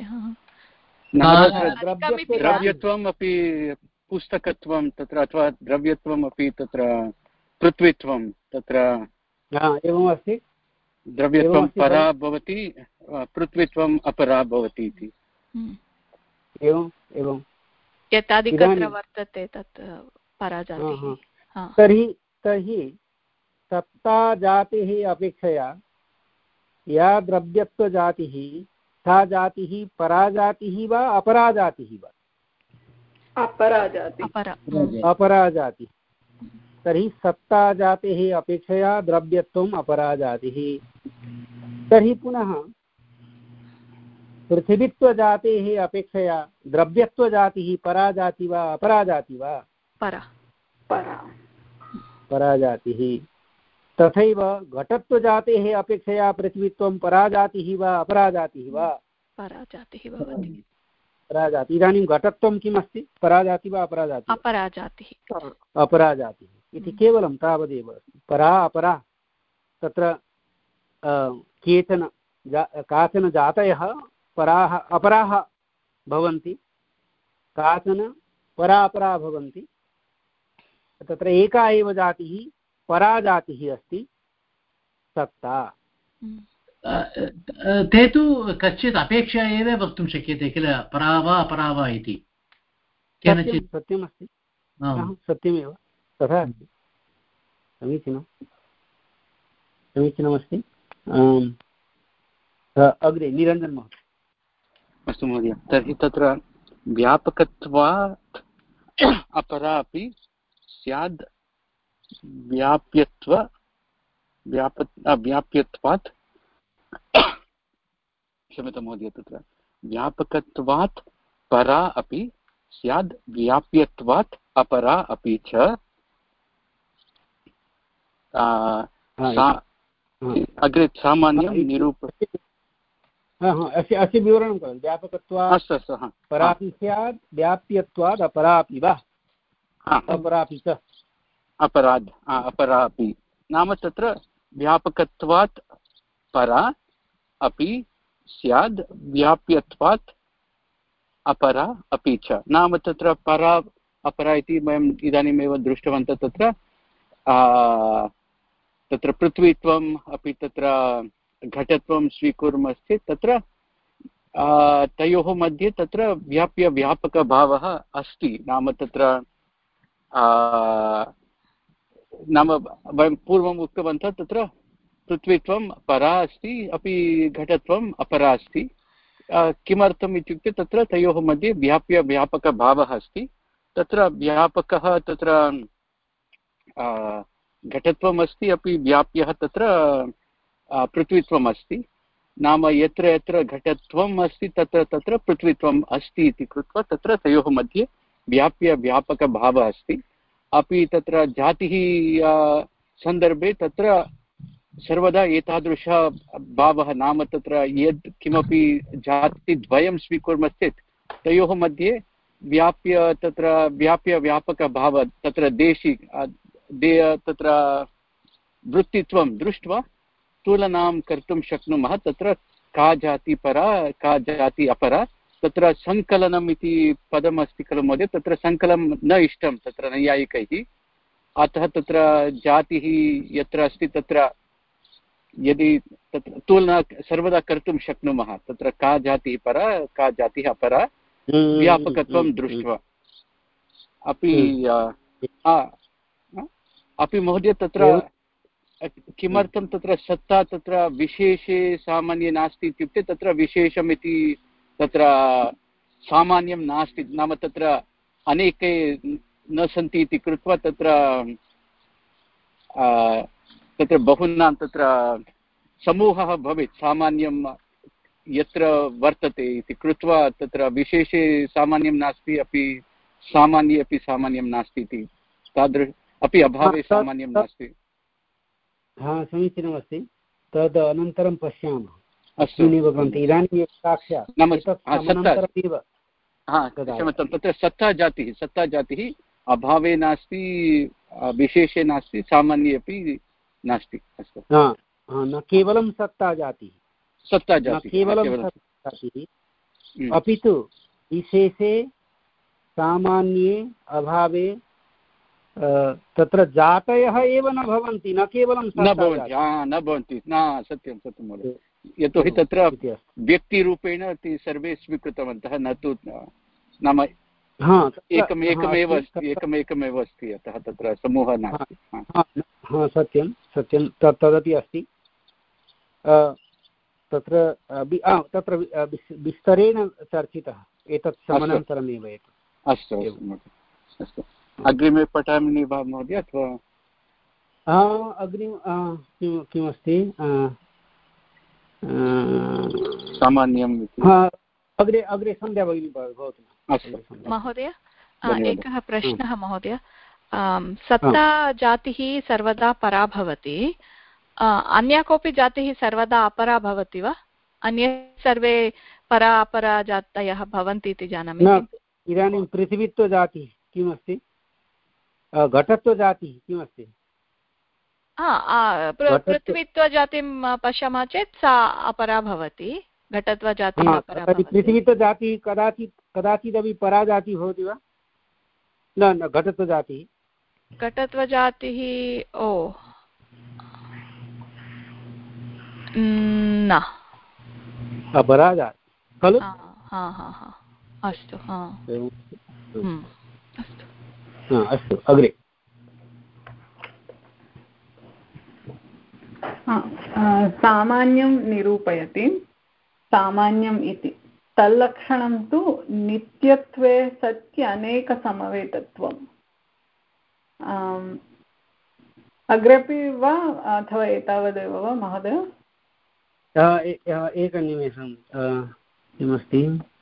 द्रव्यत्वम् अपि पुस्तकत्वं तत्र अथवा द्रव्यत्वम् अपि तत्र पृथ्वीत्वं तत्र एवम् अस्ति द्रव्यत्वं परा भवति पृथ्वीत्वम् अपरा भवति इति एवम् एवं यत् अधिकत्र वर्तते तत् पराजातिः तर्हि तर्हि सत्ताजातेः अपेक्षया या द्रव्यत्वजातिः सा जातिः पराजातिः वा अपराजातिः वा? अपराजातिः। अपराजातिः। तर्हि सत्ताजातेः अपेक्षया द्रव्यत्वम् अपराजातिः। तर्हि पुनः पृथिवीत्वजातेः अपेक्षया द्रव्यत्वजातिः पराजाति वा अपराजाति वा? परा परा पराजातिः। तथैव घटत्वजातेः अपेक्षया पृथ्वीत्वं पराजातिः वा अपराजातिः वा? पराजातिः भवति। पराजाति। इदानीं घटत्वं किम् अस्ति? पराजाति वा अपराजाति? अपराजातिः। अपराजातिः इति केवलं तावदेव अस्ति। परा अपरा तत्र केचन काचन जातयः पराः अपराः भवन्ति, काचन परा अपरा भवन्ति। तत्र एका एव जातिः पराजातिः अस्ति सत्ता। ते तु कश्चित् अपेक्षा एव वक्तुं शक्यते किल, परा वा अपरा वा इति केनचित्। सत्यमस्ति, सत्यमेव तथा अस्ति। समीचीनं समीचीनमस्ति। अग्रे निरञ्जन महोदय। अस्तु महोदय, तर्हि तत्र व्यापकत्वात् अपरा अपि स्याद् व्याप्यत्व व्याप व्याप्यत्वात् क्षम्यतां महोदय, तत्र व्यापकत्वात् परा अपि स्याद् व्याप्यत्वात् अपरा अपि च। अग्रे सामान्यं निरूप अस्य विवरणं करोतु। व्यापकत्वात् परापि स्यात् व्याप्यत्वात् अपरापि वा? अपरापि च। अपराध अपरापि नाम तत्र व्यापकत्वात् परा अपि स्याद् व्याप्यत्वात् अपरा अपि च। नाम तत्र परा अपरा इति वयम् इदानीमेव दृष्टवन्तः। तत्र तत्र पृथ्वीत्वम् अपि तत्र घटत्वं स्वीकुर्मश्चेत् तत्र तयोः मध्ये तत्र व्याप्य व्यापकभावः अस्ति। नाम तत्र नाम वयं पूर्वम् उक्तवन्तः तत्र पृथ्वीत्वं परा अस्ति अपि घटत्वम् अपरा अस्ति। किमर्थम् इत्युक्ते तत्र तयोः मध्ये व्याप्य व्यापकभावः अस्ति। तत्र व्यापकः तत्र घटत्वम् अस्ति अपि व्याप्यः तत्र पृथ्वीत्वम् अस्ति। नाम यत्र यत्र घटत्वम् अस्ति तत्र तत्र पृथ्वीत्वम् अस्ति इति कृत्वा तत्र तयोः मध्ये व्याप्य व्यापकभावः अस्ति। अपि तत्र जातिः सन्दर्भे तत्र सर्वदा एतादृशः भावः, नाम तत्र यद् किमपि जातिद्वयं स्वीकुर्मश्चेत् तयोः मध्ये व्याप्य तत्र व्याप्य व्यापकभावः तत्र देशी दे तत्र वृत्तित्वं दृष्ट्वा तुलनां कर्तुं शक्नुमः। तत्र का जाति परा का जाति अपरा। तत्र सङ्कलनम् इति पदम् अस्ति खलु महोदय, तत्र सङ्कलनं न इष्टं तत्र नैयायिकैः। अतः तत्र जातिः यत्र अस्ति तत्र यदि तत्र तुलना सर्वदा कर्तुं शक्नुमः। तत्र का जातिः परा का जातिः अपरा व्यापकत्वं दृष्ट्वा। अपि अपि महोदय तत्र किमर्थं तत्र सत्ता तत्र विशेषे सामान्ये नास्ति इत्युक्ते तत्र विशेषमिति तत्र सामान्यं नास्ति। नाम तत्र अनेके न सन्ति इति कृत्वा तत्र तत्र बहूनां तत्र समूहः भवेत् सामान्यं यत्र वर्तते इति कृत्वा तत्र विशेषे सामान्यं नास्ति अपि सामान्ये अपि सामान्यं नास्ति इति तादृश अपि अभावे सामान्यं नास्ति। हा, समीचीनमस्ति। तद् अनन्तरं पश्यामः। अस्तु इदानीं साक्षात् तत्र सत्ता जातिः सत्ता जातिः अभावे नास्ति, विशेषे नास्ति, सामान्ये अपि नास्ति। अस्तु, न केवलं सत्ता जातिः सत्ता जातिः केवलं सत्ता जातिः अपि तु विशेषे सामान्ये अभावे तत्र जातयः एव न भवन्ति, न केवलं न भवन्ति न भवन्ति न सत्यं सत्यं महोदय। यतोहि तत्र व्यक्तिरूपेण ते सर्वे स्वीकृतवन्तः, न तु नाम एकम् एकमेव अस्ति एकमेकमेव अस्ति अतः तत्र समूहः नास्ति। सत्यं सत्यं तदपि अस्ति। तत्र तत्र विस्तरेण चर्चितः एतत् समानान्तरमेव एतत्। अस्तु अस्तु अग्रिमे पठामि वा महोदय अथवा अग्रिम किं किमस्ति सामान्यम् अग्रे अग्रे सन्ध्या भगिनी भवतु। महोदय एकः प्रश्नः महोदय, सत्ता जातिः सर्वदा परा भवति, अन्या कोऽपि जातिः सर्वदा अपरा भवति वा? अन्ये सर्वे परा अपरा जातयः भवन्ति इति जानामि। इदानीं पृथिवीत्वजातिः किमस्ति, घटत्वजातिः किमस्ति? पृथ्वीत्वजातिं पश्यामः चेत् सा अपरा भवति, घटत्वजातिः अपरा भवति। पृथिवीत्वजातिः कदाचित् कदाचिदपि परा जातिः भवति वा? न न घटत्वजातिः घटत्वजातिः ओ न अपरा जातिः खलु? अस्तु अस्तु अस्तु अग्रे। सामान्यं निरूपयति। सामान्यम् इति तल्लक्षणं तु नित्यत्वे सत्य अनेकसमवेतत्वम्। अग्रेपि वा अथवा एतावदेव वा महोदय? एकनिमेषं किमस्ति,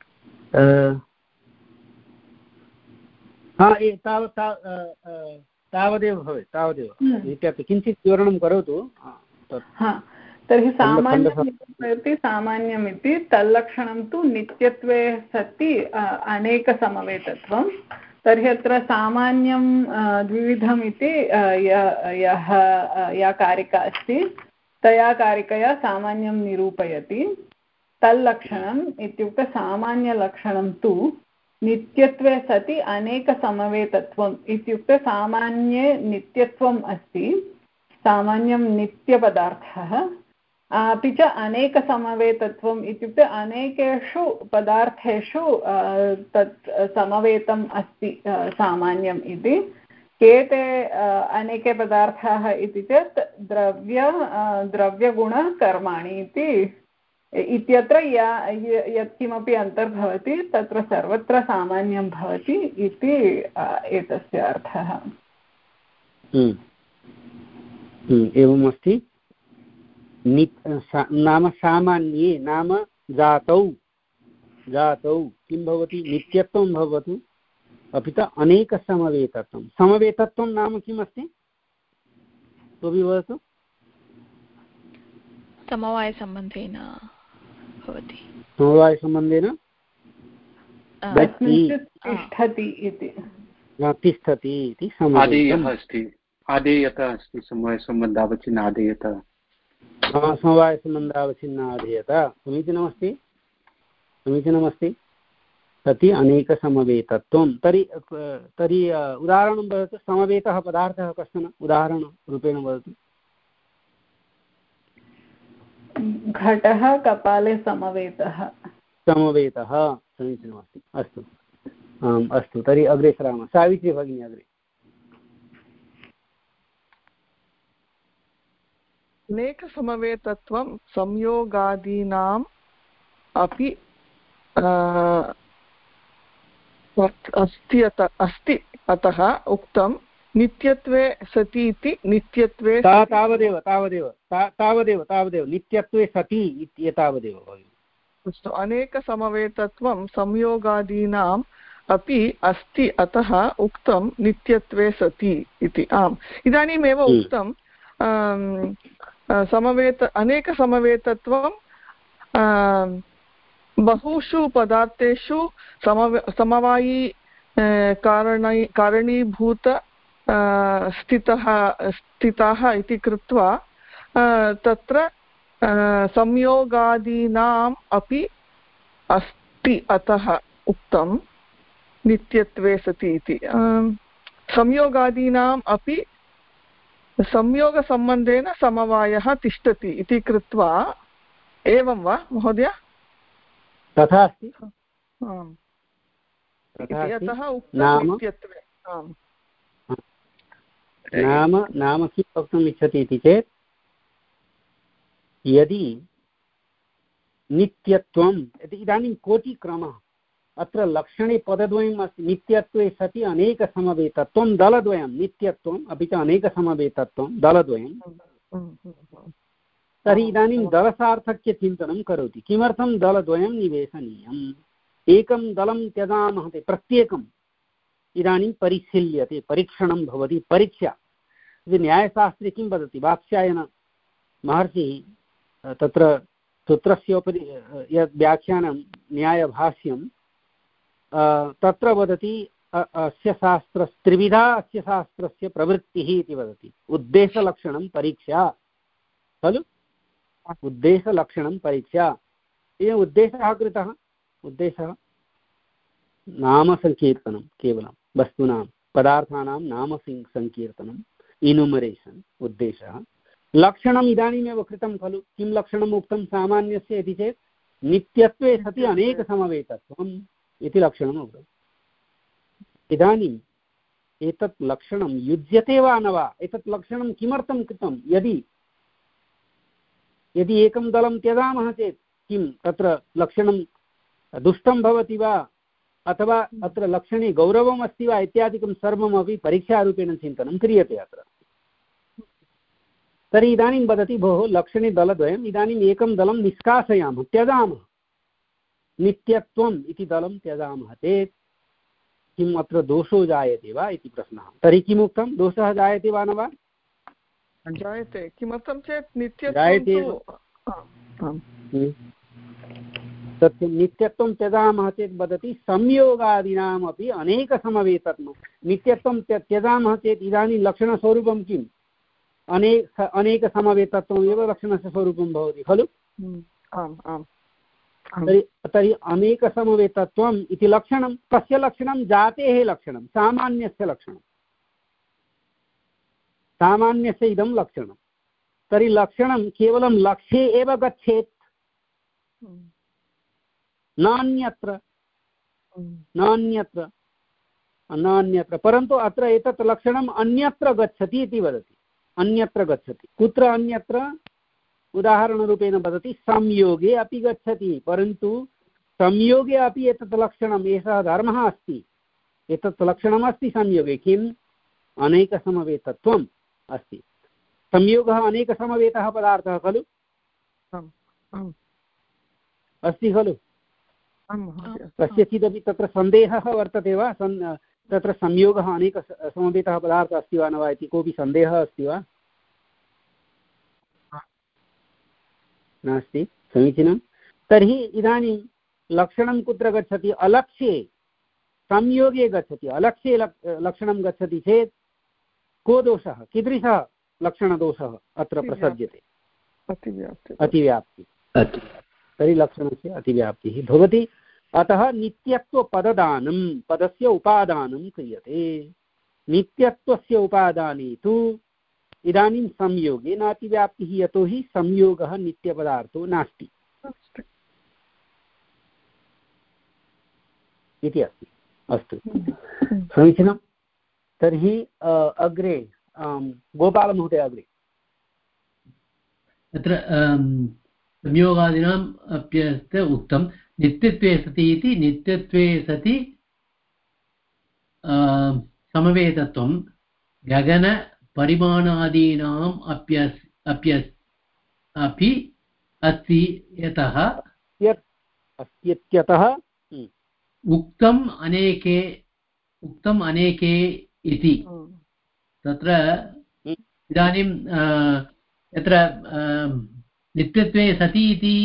तावत् तावदेव भवेत् तावदेव नित्यत्वे किञ्चित् विवरणं करोतु। तर्हि सामान्यं सामान्यमिति तल्लक्षणं तु नित्यत्वे सति अनेकसमवेतत्वं। तर्हि अत्र सामान्यं द्विविधम् इति यः या कारिका अस्ति तया कारिकया सामान्यं निरूपयति। तल्लक्षणम् इत्युक्ते सामान्यलक्षणं तु नित्यत्वे सति अनेकसमवेतत्वम् इत्युक्ते सामान्ये नित्यत्वम् अस्ति, सामान्यं नित्यपदार्थः, अपि च अनेकसमवेतत्वम् इत्युक्ते अनेकेषु पदार्थेषु तत् समवेतम् अस्ति सामान्यम् इति। के ते अनेके पदार्थाः इति चेत् द्रव्य द्रव्यगुणकर्माणि इति इत्यत्र या यत्किमपि अन्तर्भवति तत्र सर्वत्र सामान्यं भवति इति एतस्य अर्थः। एवम् अस्ति। नाम सामान्ये नाम जातौ जातौ किं भवति, नित्यत्वं भवतु अपि च अनेकसमवेतत्वं। समवेतत्वं नाम किम् अस्ति, कोऽपि वदतु? समवायसम्बन्धेन भवति। समवायसम्बन्धेन तिष्ठति इति तिष्ठति इति आदेयः अस्ति, आदेयता अस्ति, समवायसम्बन्धावच्छिन्न आदेयता। समवायसम्बन्धावच्छिन्न आदेयता समीचीनमस्ति समीचीनमस्ति सति अनेकसमवेतत्वं। तर्हि तर्हि उदाहरणं वदतु। समवेतः पदार्थः कश्चन उदाहरणरूपेण वदतु। घटः कपाले समवेतः। समवेतः समीचीनमस्ति। अस्तु आम् अस्तु तर्हि अग्रे सरामः। सावित्री भगिनी अग्रे। अनेकसमवेतत्वं संयोगादीनाम् अपि अस्ति अस्ति अतः उक्तं नित्यत्वे सति इति। नित्यत्वे तावदेव तावदेव तावदेव तावदेव नित्यत्वे सति एतावदेव भगिनि। अस्तु अनेकसमवेतत्वं संयोगादीनाम् अपि अस्ति अतः उक्तं नित्यत्वे सति इति। आम् इदानीमेव उक्तं समवेत अनेकसमवेतत्वं बहुषु पदार्थेषु समव समवायी कारणै कारणीभूत स्थितः स्थिताः इति कृत्वा तत्र संयोगादीनाम् अपि अस्ति अतः उक्तं नित्यत्वे सति इति। संयोगादीनाम् अपि संयोगसम्बन्धेन समवायः तिष्ठति इति कृत्वा एवं वा महोदय? तथा अस्ति। अतः उक्तं नित्यत्वे। नाम नाम किं वक्तुम् इच्छति इति चेत् यदि नित्यत्वम् इति इदानीं कोटिक्रमः अत्र लक्षणे पदद्वयम् अस्ति। नित्यत्वे सति अनेकसमवेतत्वं दलद्वयं नित्यत्वम् अपि च अनेकसमवेतत्वं दलद्वयं। तर्हि इदानीं दलसार्थक्यचिन्तनं करोति। किमर्थं दलद्वयं निवेशनीयम्? एकं दलं त्यजामः ते प्रत्येकम् इदानीं परिशील्यते, परीक्षणं भवति, परीक्षा। इति न्यायशास्त्रे किं वदति? वात्स्यायन महर्षिः तत्र सूत्रस्योपरि यद् व्याख्यानं न्यायभाष्यं तत्र वदति अस्य शास्त्र त्रिविधा अस्य शास्त्रस्य प्रवृत्तिः इति वदति। उद्देशलक्षणं परीक्षा खलु, उद्देशलक्षणं परीक्षा। एवम् उद्देशः कृतः, उद्देशः नामसङ्कीर्तनं, केवलं वस्तूनां पदार्थानां नाम सङ्कीर्तनम्, इनुमरेशन् उद्देशः। लक्षणम् इदानीमेव कृतं खलु। किं लक्षणम् उक्तं सामान्यस्य इति चेत् नित्यत्वे सति अनेकसमवेतत्वम् इति लक्षणम् उक्तम्। इदानीम् एतत् लक्षणं युज्यते वा न वा? एतत् लक्षणं किमर्थं कृतं? यदि यदि एकं दलं त्यजामः चेत् किं तत्र लक्षणं दुष्टं भवति वा, अथवा अत्र लक्षणे गौरवम् अस्ति वा इत्यादिकं सर्वमपि परीक्षारूपेण चिन्तनं क्रियते अत्र। तर्हि इदानीं वदति भोः लक्षणे दलद्वयम्, इदानीम् एकं दलं निष्कासयामः, त्यजामः, नित्यत्वम् इति दलं त्यजामः चेत् किम् अत्र दोषो जायते वा इति प्रश्नः। तर्हि किमुक्तं? दोषः जायते वा न वा? जायते। किमर्थं चेत् नित्यत्वं सत्यं नित्यत्वं त्यजामः चेत् वदति संयोगादीनामपि अनेकसमवेतत्वं। नित्यत्वं त्यजामः चेत् इदानीं लक्षणस्वरूपं किम्? अनेक अनेकसमवेतत्वम् एव लक्षणस्य स्वरूपं भवति खलु। तर्हि तर्हि अनेकसमवेतत्वम् इति लक्षणं कस्य लक्षणं? जातेः लक्षणं, सामान्यस्य लक्षणं, सामान्यस्य इदं लक्षणं। तर्हि लक्षणं केवलं लक्ष्ये एव गच्छेत्, नान्यत्र नान्यत्र नान्यत्र परन्तु अत्र एतत् लक्षणम् अन्यत्र गच्छति इति वदति। अन्यत्र गच्छति। कुत्र अन्यत्र? उदाहरणरूपेण वदति संयोगे अपि गच्छति, परन्तु संयोगे अपि एतत् लक्षणम्, एषः धर्मः अस्ति, एतत् लक्षणमस्ति संयोगे। किम्? अनेकसमवेतत्वम् अस्ति। संयोगः अनेकसमवेतः पदार्थः खलु, अस्ति खलु। कस्यचिदपि तत्र सन्देहः वर्तते वा? सन् तत्र संयोगः अनेकसमवेतः पदार्थः अस्ति वा न वा इति कोऽपि सन्देहः अस्ति वा? नास्ति। समीचीनं। तर्हि इदानीं लक्षणं कुत्र गच्छति? अलक्ष्ये, संयोगे गच्छति। अलक्ष्ये लक्षणं गच्छति चेत् को दोषः? कीदृशः लक्षणदोषः अत्र प्रसज्यते? अतिव्याप्ति। तर्हि लक्षणस्य अतिव्याप्तिः भवति। अतः नित्यत्वपददानं, पदस्य उपादानं क्रियते। नित्यत्वस्य उपादाने तु इदानीं संयोगे नातिव्याप्तिः, यतोहि संयोगः नित्यपदार्थो नास्ति इति अस्ति। अस्तु, समीचीनं। तर्हि अग्रे गोपालमहोदय अग्रे। तत्र संयोगादीनाम् अप्यस्य उक्तं नित्यत्वे सति इति। नित्यत्वे सति समवेतत्वं गगनपरिमाणादीनाम् अप्यस् अप्यस् अपि अस्ति, यतः अस्त्यतः उक्तम् अनेके उक्तम् अनेके इति। तत्र इदानीं यत्र नित्यत्वे सति इति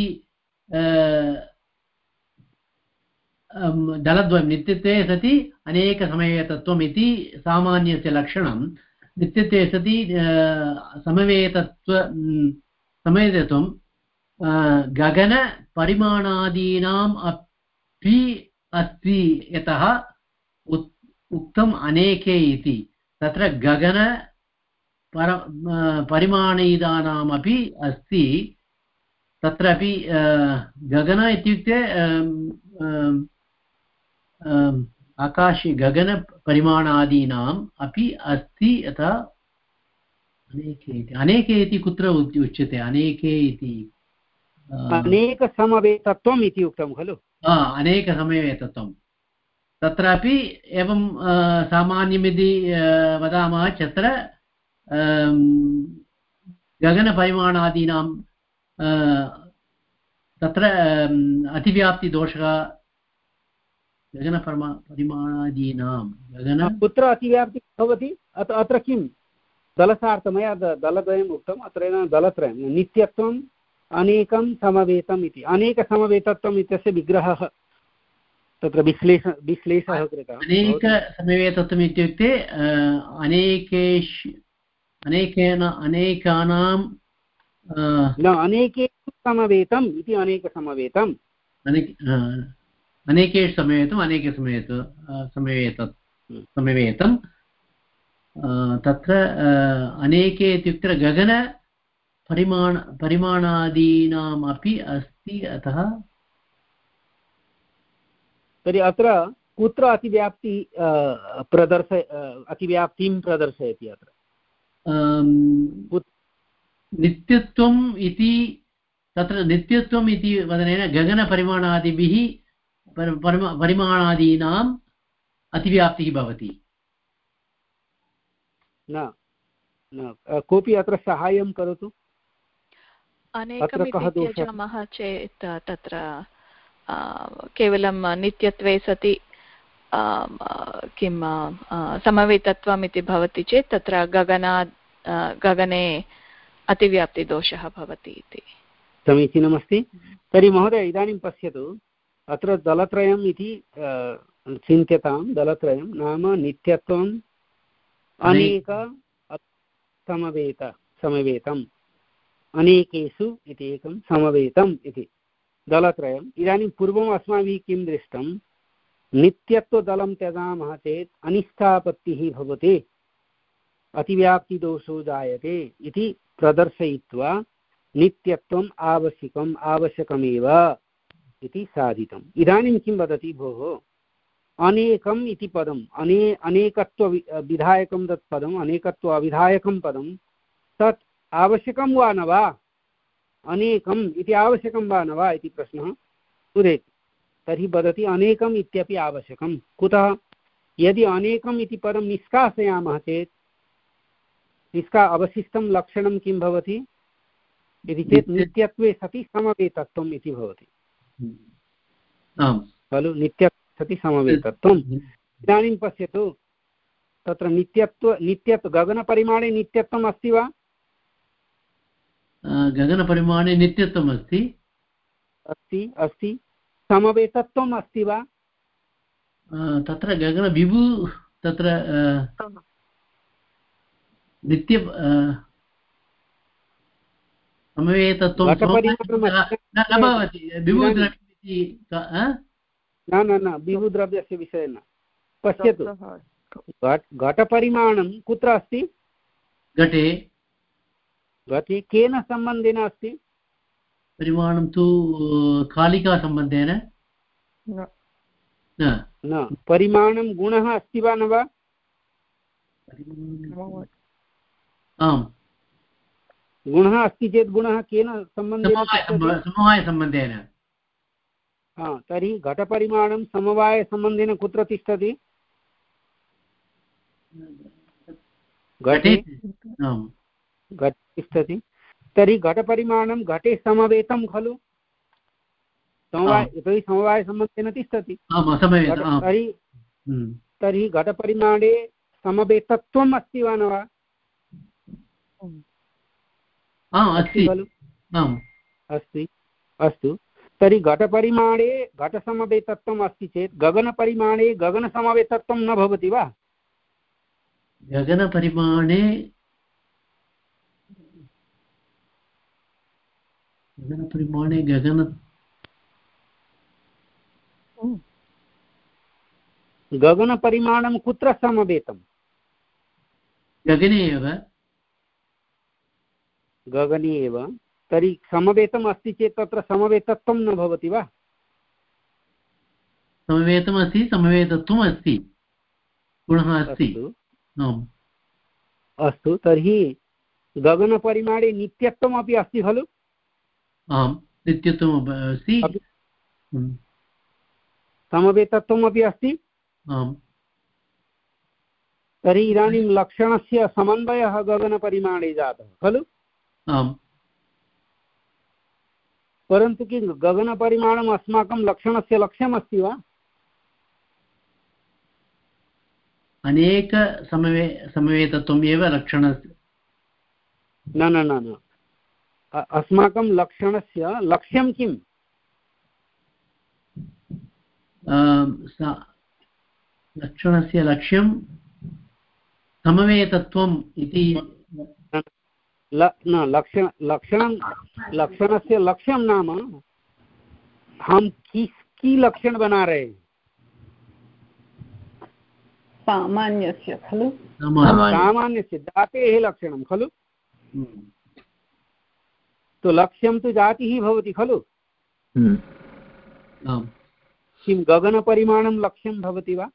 दलद्वयं, नित्यत्वे सति अनेकसमवेतत्वम् इति सामान्यस्य लक्षणं। नित्यत्वे सति समवेतत्व समवेतत्वं गगनपरिमाणादीनाम् अपि अस्ति, यतः उक्तम् अनेके इति। तत्र गगन पर परिमाणीदानामपि अस्ति। तत्रापि गगन इत्युक्ते आकाशे गगनपरिमाणादीनाम् अपि अस्ति यथा अनेके इति अनेके इति कुत्र उच्यते अनेके इति अनेकसमवेतत्वम् इति उक्तं खलु अनेकसमवेतत्वं तत्रापि एवं सामान्यमिति वदामः तत्र गगनपरिमाणादीनां तत्र अतिव्याप्तिदोषः गगनपरिमा परिमाणादीनां गगन कुत्र अतिव्याप्तिः भवति अत्र किं दलसार्थं मया दलद्वयम् उक्तम् अत्र दलत्रयं नित्यत्वम् अनेकं समवेतम् इति अनेकसमवेतत्वम् इत्यस्य विग्रहः तत्र विश्लेष विश्लेषः कृतः अनेकसमवेतत्वम् इत्युक्ते अनेकेषु अनेकेन अनेकानां न अनेकेषु समवेतम् इति अनेकसमवेतम् अनेकेषु समवेतम् अनेकसमवेत समवेत समवेतं तत्र अनेके इत्युक्ते गगनपरिमाण परिमाणादीनाम् अपि अस्ति अतः तर्हि अत्र कुत्र अतिव्याप्ति प्रदर्श अतिव्याप्तिं प्रदर्शयति अत्र नित्यत्वम् इति तत्र नित्यत्वम् इति वदनेन गगनपरिमाणादिभिः परिमाणादीनाम् अतिव्याप्तिः भवति न न कोऽपि अत्र साहाय्यं करोतु अनेकमिति त्यजामः चेत् तत्र केवलं नित्यत्वे सति किं समवेतत्वम् इति भवति चेत् तत्र गगना गगने अतिव्याप्तिदोषः भवति इति समीचीनमस्ति तर्हि महोदय इदानीं पश्यतु अत्र दलत्रयम् इति चिन्त्यतां दलत्रयं नाम नित्यत्वम् अनेक समवेत समवेतम् अनेकेषु इति एकं समवेतम् इति दलत्रयम् इदानीं पूर्वम् अस्माभिः किं दृष्टं नित्यत्वदलं त्यजामः चेत् अनिष्टापत्तिः भवति अतिव्याप्तिदोषो जायते इति प्रदर्शयित्वा नित्यत्वम् आवश्यकम् आवश्यकमेव इति साधितम् इदानीं किं वदति भोः अनेकम् इति पदम् अने अनेकत्व विधायकं तत् पदम् अनेकत्व अविधायकं पदं तत् आवश्यकं वा न वा अनेकम् इति आवश्यकं वा न वा इति प्रश्नः उदेति तर्हि वदति अनेकम् इत्यपि आवश्यकं कुतः यदि अनेकम् इति पदं निष्कासयामः चेत् निष्का अवशिष्टं लक्षणं किं भवति इति चेत् नित्यत्वे सति समवेतत्वम् इति भवति खलु नित्यत्वे सति समवेतत्वम् इदानीं पश्यतु तत्र नित्यत्व नित्यत्व गगनपरिमाणे नित्यत्वम् अस्ति वा गगनपरिमाणे नित्यत्वम् अस्ति अस्ति अस्ति समवेतत्वम् अस्ति वा तत्र गगनविभु तत्र नित्य समवेतत्वं न भवति विभुद्रव्यमिति न न न विभुद्रव्यस्य विषये न पश्यतु घटपरिमाणं कुत्र अस्ति घटे घटे केन सम्बन्धेन अस्ति परिमाणं तु कालिकासम्बन्धेन न न परिमाणं गुणः अस्ति वा न वा आम् गुणः अस्ति चेत् गुणः केन सम्बन्धेन समवायसम्बन्धेन हा तर्हि घटपरिमाणं समवायसम्बन्धेन कुत्र तिष्ठति घटे घटे तिष्ठति तर्हि घटपरिमाणं घटे समवेतं खलु समवाय यतोहि समवायसम्बन्धेन तिष्ठति तर्हि तर्हि घटपरिमाणे समवेतत्वम् अस्ति वा न वा अस्ति खलु अस्ति अस्तु तर्हि घटपरिमाणे घटसमवेतत्वम् अस्ति चेत् गगनपरिमाणे गगनसमवेतत्वं न भवति वा गगनपरिमाणे गगनपरिमाणे गगन गगनपरिमाणं कुत्र समवेतं गगने एव गगने एव तर्हि समवेतम् अस्ति चेत् तत्र समवेतत्वं न भवति वा समवेतमस्ति समवेतत्वम् अस्ति गुणः अस्ति। अस्तु तर्हि गगनपरिमाणे नित्यत्वमपि अस्ति खलु? आम् नित्यत्वम् अस्ति समवेतत्वमपि अस्ति। आम् तर्हि इदानीं लक्षणस्य समन्वयः गगनपरिमाणे जातः खलु? आम् परन्तु किं गगनपरिमाणम् अस्माकं लक्षणस्य लक्ष्यमस्ति वा? अनेक समवे समवेतत्वम् एव लक्षणस्य। न न न न अस्माकं लक्षणस्य लक्ष्यं किम्? लक्षणस्य लक्ष्यं समवेतत्वम् इति न लक्षण लक्षणं लक्षणस्य लक्ष्यं नाम हम किसकी लक्षण बना रहे हैं? सामान्यस्य खलु? सामान्यस्य जातेः लक्षणं खलु? तो लक्ष्यं तु जातिः भवति खलु? किं गगनपरिमाणं लक्ष्यं भवति वा?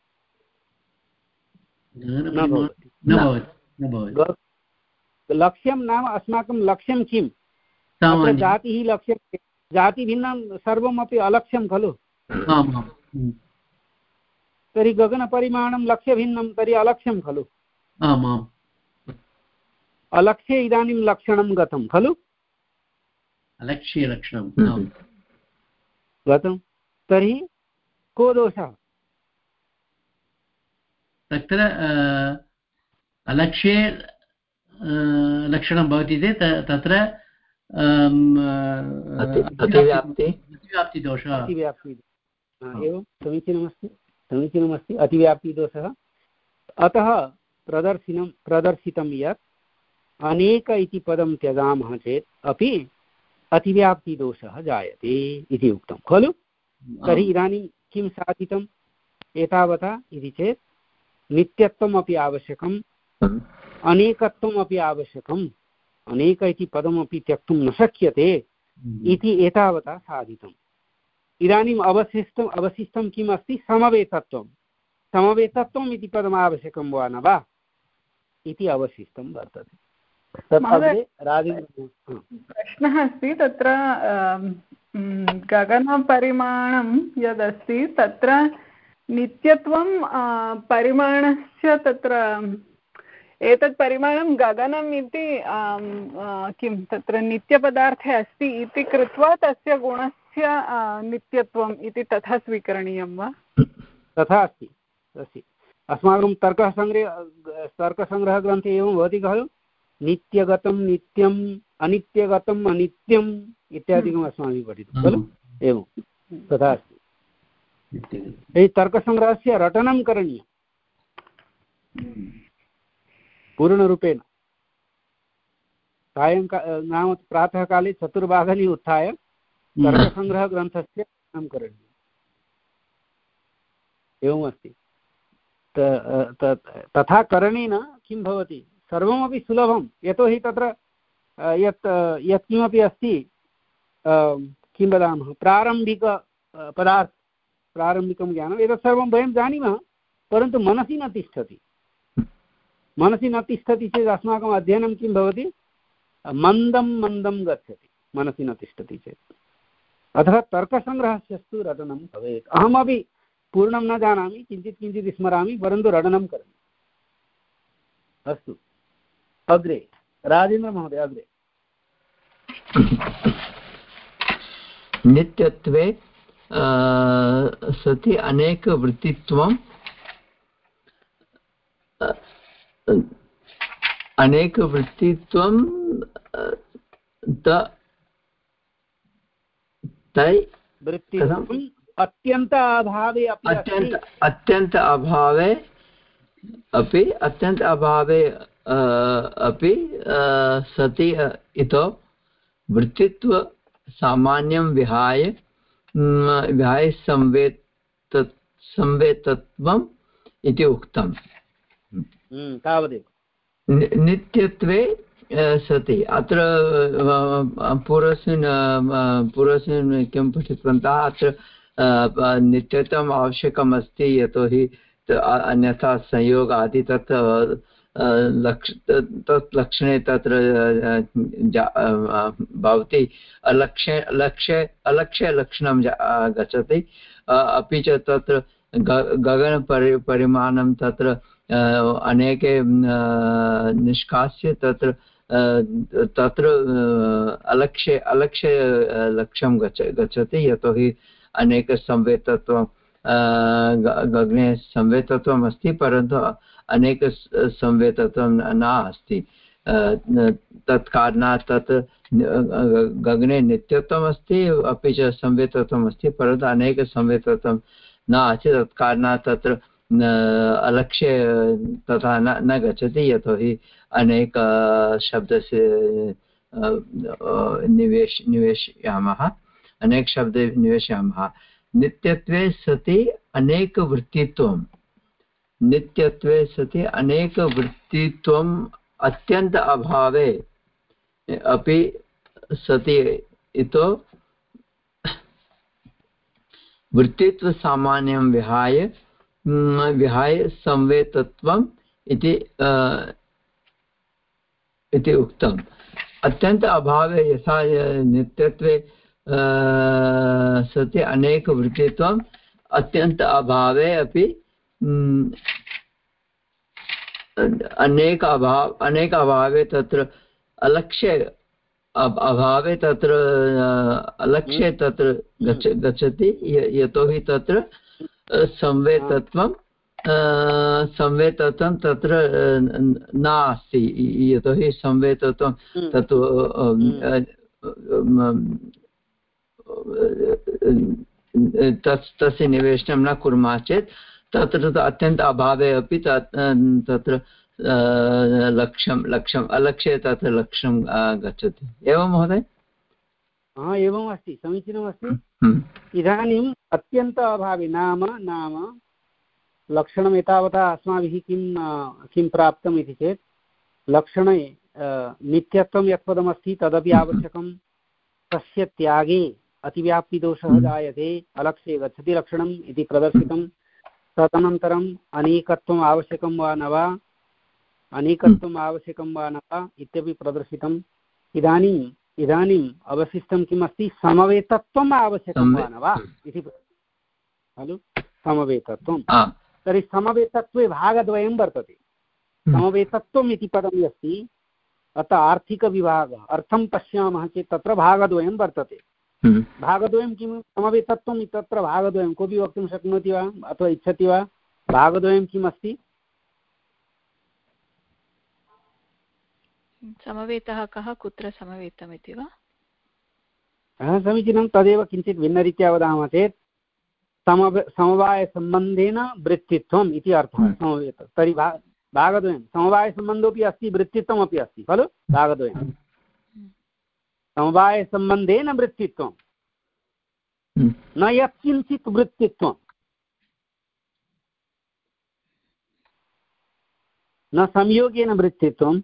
न भवति। लक्ष्यं नाम अस्माकं लक्ष्यं किम्? जातिः लक्ष्यं जातिभिन्नं सर्वमपि अलक्ष्यं खलु? तर्हि गगनपरिमाणं लक्ष्यभिन्नं तर्हि अलक्ष्यं खलु? अलक्ष्ये इदानीं लक्षणं गतं खलु? अलक्ष्ये लक्षणं गतं तर्हि को दोषः? तत्र अलक्ष्ये लक्षणं भवति चेत् तत्र अतिव्याप्तिदोषः। एवं समीचीनमस्ति समीचीनमस्ति अतिव्याप्तिदोषः। अतः प्रदर्शिनं प्रदर्शितं यत् अनेक इति पदं त्यजामः चेत् अपि अतिव्याप्तिदोषः जायते इति उक्तं खलु? तर्हि इदानीं किं साधितम् एतावता इति चेत् नित्यत्वम् अपि आवश्यकम् अनेकत्वम् अपि आवश्यकम् अनेक इति पदमपि त्यक्तुं न शक्यते इति एतावता साधितम्। इदानीम् अवशिष्टम् अवशिष्टं किम् अस्ति? समवेतत्वं। समवेतत्वम् इति पदम् आवश्यकं वा न वा इति अवशिष्टं वर्तते। प्रश्नः अस्ति तत्र गगनपरिमाणं यदस्ति तत्र नित्यत्वं परिमाणस्य तत्र एतत् परिमाणं गगनम् इति किं तत्र नित्यपदार्थे अस्ति इति कृत्वा तस्य गुणस्य नित्यत्वम् इति तथा स्वीकरणीयं वा? तथा अस्ति अस्ति अस्माकं तर्कसङ्ग्रह तर्कसङ्ग्रहग्रन्थे एवं भवति खलु? नित्यगतं नित्यम् अनित्यगतम् अनित्यम् इत्यादिकम् अस्माभिः पठितं खलु? एवं तथा अस्ति। यदि तर्कसङ्ग्रहस्य रटनं करणीयं पूर्णरूपेण सायङ्काल नाम प्रातःकाले चतुर्वादने उत्थाय तर्कसङ्ग्रहग्रन्थस्य रटनं करणीयम् एवमस्ति। तथा करणेन किं भवति? सर्वमपि सुलभं। यतोहि तत्र यत् यत्किमपि अस्ति किं वदामः प्रारम्भिक पदार्थ प्रारम्भिकं ज्ञानम् एतत् सर्वं वयं जानीमः परन्तु मनसि न तिष्ठति। मनसि न तिष्ठति चेत् अस्माकम् अध्ययनं किं भवति? मन्दं मन्दं गच्छति मनसि न तिष्ठति चेत्। अतः तर्कसङ्ग्रहस्यस्तु रटनं भवेत्। अहमपि पूर्णं न जानामि किञ्चित् किञ्चित् स्मरामि परन्तु रटनं करोमि। अस्तु अग्रे राजेन्द्रमहोदय अग्रे। नित्यत्वे सति अनेकवृत्तित्वम् अनेकवृत्तित्वं तै वृत्तित्वम् अत्यन्त अभावे अत्यन्त अत्यन्त अभावे अपि अत्यन्त अभावे अपि सति इतो वृत्तित्व सामान्यं विहाय विहाय संवेत संवेतत्वम् इति उक्तम्। तावदेव नित्यत्वे सति अत्र पूर्वस्मिन् पूर्वस्मिन् किं पठितवन्तः? अत्र नित्यत्वम् आवश्यकम् अस्ति, यतोहि अन्यथा संयोग आदि तत् लक्ष तत् लक्षणे तत्र भवति, अलक्ष्य लक्ष्य अलक्ष्यलक्षणं गच्छति। अपि च तत्र गगनपरि परिमाणं तत्र अनेके निष्कास्य तत्र तत्र अलक्ष्य अलक्ष्य लक्ष्यं गच्छ गच्छति यतोहि अनेकसंवेदत्वं गगने संवेदत्वम् अस्ति, परन्तु अनेक संवेदत्वं न अस्ति। तत्कारणात् तत् गगने नित्यत्वम् अस्ति, अपि च संवेदत्वम् अस्ति, परन्तु अनेकसंवेदत्वं न अस्ति। तत्कारणात् तत्र अलक्ष्य तथा न न गच्छति, यतोहि अनेक शब्दस्य निवेश निवेशयामः अनेक शब्दे निवेशयामः। नित्यत्वे सति अनेकवृत्तित्वं नित्यत्वे सति अनेकवृत्तित्वम् अत्यन्त अभावे अपि सति इतो वृत्तित्वसामान्यं विहाय विहाय संवेदत्वम् इति इति उक्तम्। अत्यन्त अभावे यथा नित्यत्वे सति अनेकवृत्तित्वम् अत्यन्त अभावे अपि अनेक अभाव अनेक अभावे तत्र अलक्ष्य अभावे तत्र अलक्ष्य तत्र गच्छ गच्छति, यतोहि तत्र संवेदत्वं संवेदत्वं तत्र नास्ति, यतोहि संवेदत्वं तत् तस्य निवेशनं न कुर्मः चेत् तत्र अत्यन्त अभावे अपि तत्र लक्ष्यं लक्ष्यम् अलक्ष्ये तत्र लक्ष्यं गच्छति। एवं महोदय? हा, एवम् अस्ति, समीचीनमस्ति। इदानीम् अत्यन्त अभावे नाम नाम लक्षणम् एतावता अस्माभिः किं किं प्राप्तम् इति चेत् लक्षणे नित्यत्वं यत् पदमस्ति तदपि आवश्यकं, तस्य त्यागे अतिव्याप्तिदोषः जायते, अलक्ष्ये गच्छति लक्षणम् इति प्रदर्शितं। तदनन्तरम् अनेकत्वम् आवश्यकं वा न वा अनेकत्वम् आवश्यकं वा न वा इत्यपि प्रदर्शितम्। इदानीम् इदानीम् अवशिष्टं किम् अस्ति? समवेतत्वम् आवश्यकं वा न वा इति खलु। समवेतत्वं, तर्हि समवेतत्वे भागद्वयं वर्तते। समवेतत्वम् इति पदम् अस्ति, अतः आर्थिकविभागः अर्थं पश्यामः चेत् तत्र भागद्वयं वर्तते। भागद्वयं किं? समवेतत्वम् इत्यत्र भागद्वयं कोऽपि वक्तुं शक्नोति वा अथवा इच्छति वा? भागद्वयं किम् अस्ति? समवेतः कः, कुत्र समवेतम् इति वा? समीचीनं। तदेव किञ्चित् भिन्नरीत्या वदामः चेत् समव समवायसम्बन्धेन वृत्तित्वम् इति अर्थः समवेत। तर्हि भा भागद्वयं समवायसम्बन्धोऽपि अस्ति, वृत्तित्वमपि अस्ति खलु। भागद्वयं समवायसम्बन्धेन वृत्तित्वं, न यत्किञ्चित् वृत्तित्वं, न संयोगेन वृत्तित्वं,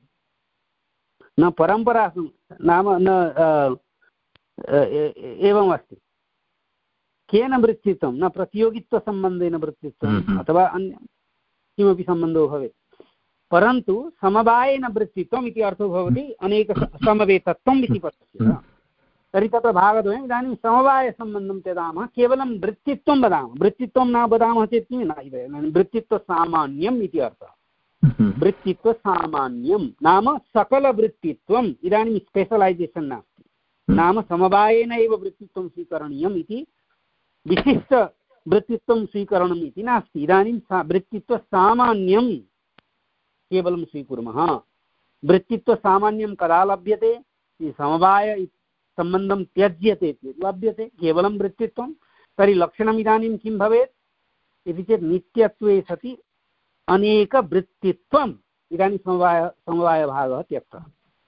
न परम्परा, नाम न एवम् अस्ति। केन वृत्तित्वं? न प्रतियोगित्वसम्बन्धेन वृत्तित्वम् अथवा अन्य किमपि सम्बन्धो भवेत्, परन्तु समवायेन वृत्तित्वम् इति अर्थो भवति अनेक समवेतत्वम् इति पदस्य। तर्हि तत्र भागद्वयम्। इदानीं समवायसम्बन्धं त्यजामः, केवलं वृत्तित्वं वदामः। वृत्तित्वं न वदामः चेत् किं न, वृत्तित्वसामान्यम् इति अर्थः। वृत्तित्वसामान्यं नाम सकलवृत्तित्वम्। इदानीं स्पेशलैजेशन् नास्ति, नाम समवायेन एव वृत्तित्वं स्वीकरणीयम् इति विशिष्टवृत्तित्वं स्वीकरणम् इति नास्ति। इदानीं वृत्तित्वसामान्यं केवलं स्वीकुर्मः। वृत्तित्वसामान्यं कदा लभ्यते? समवाय सम्बन्धं त्यज्यते चेत् लभ्यते केवलं वृत्तित्वं। तर्हि लक्षणम् इदानीं किं भवेत् इति चेत् नित्यत्वे सति अनेकवृत्तित्वम्। इदानीं समवाय समवायभागः त्यक्तः।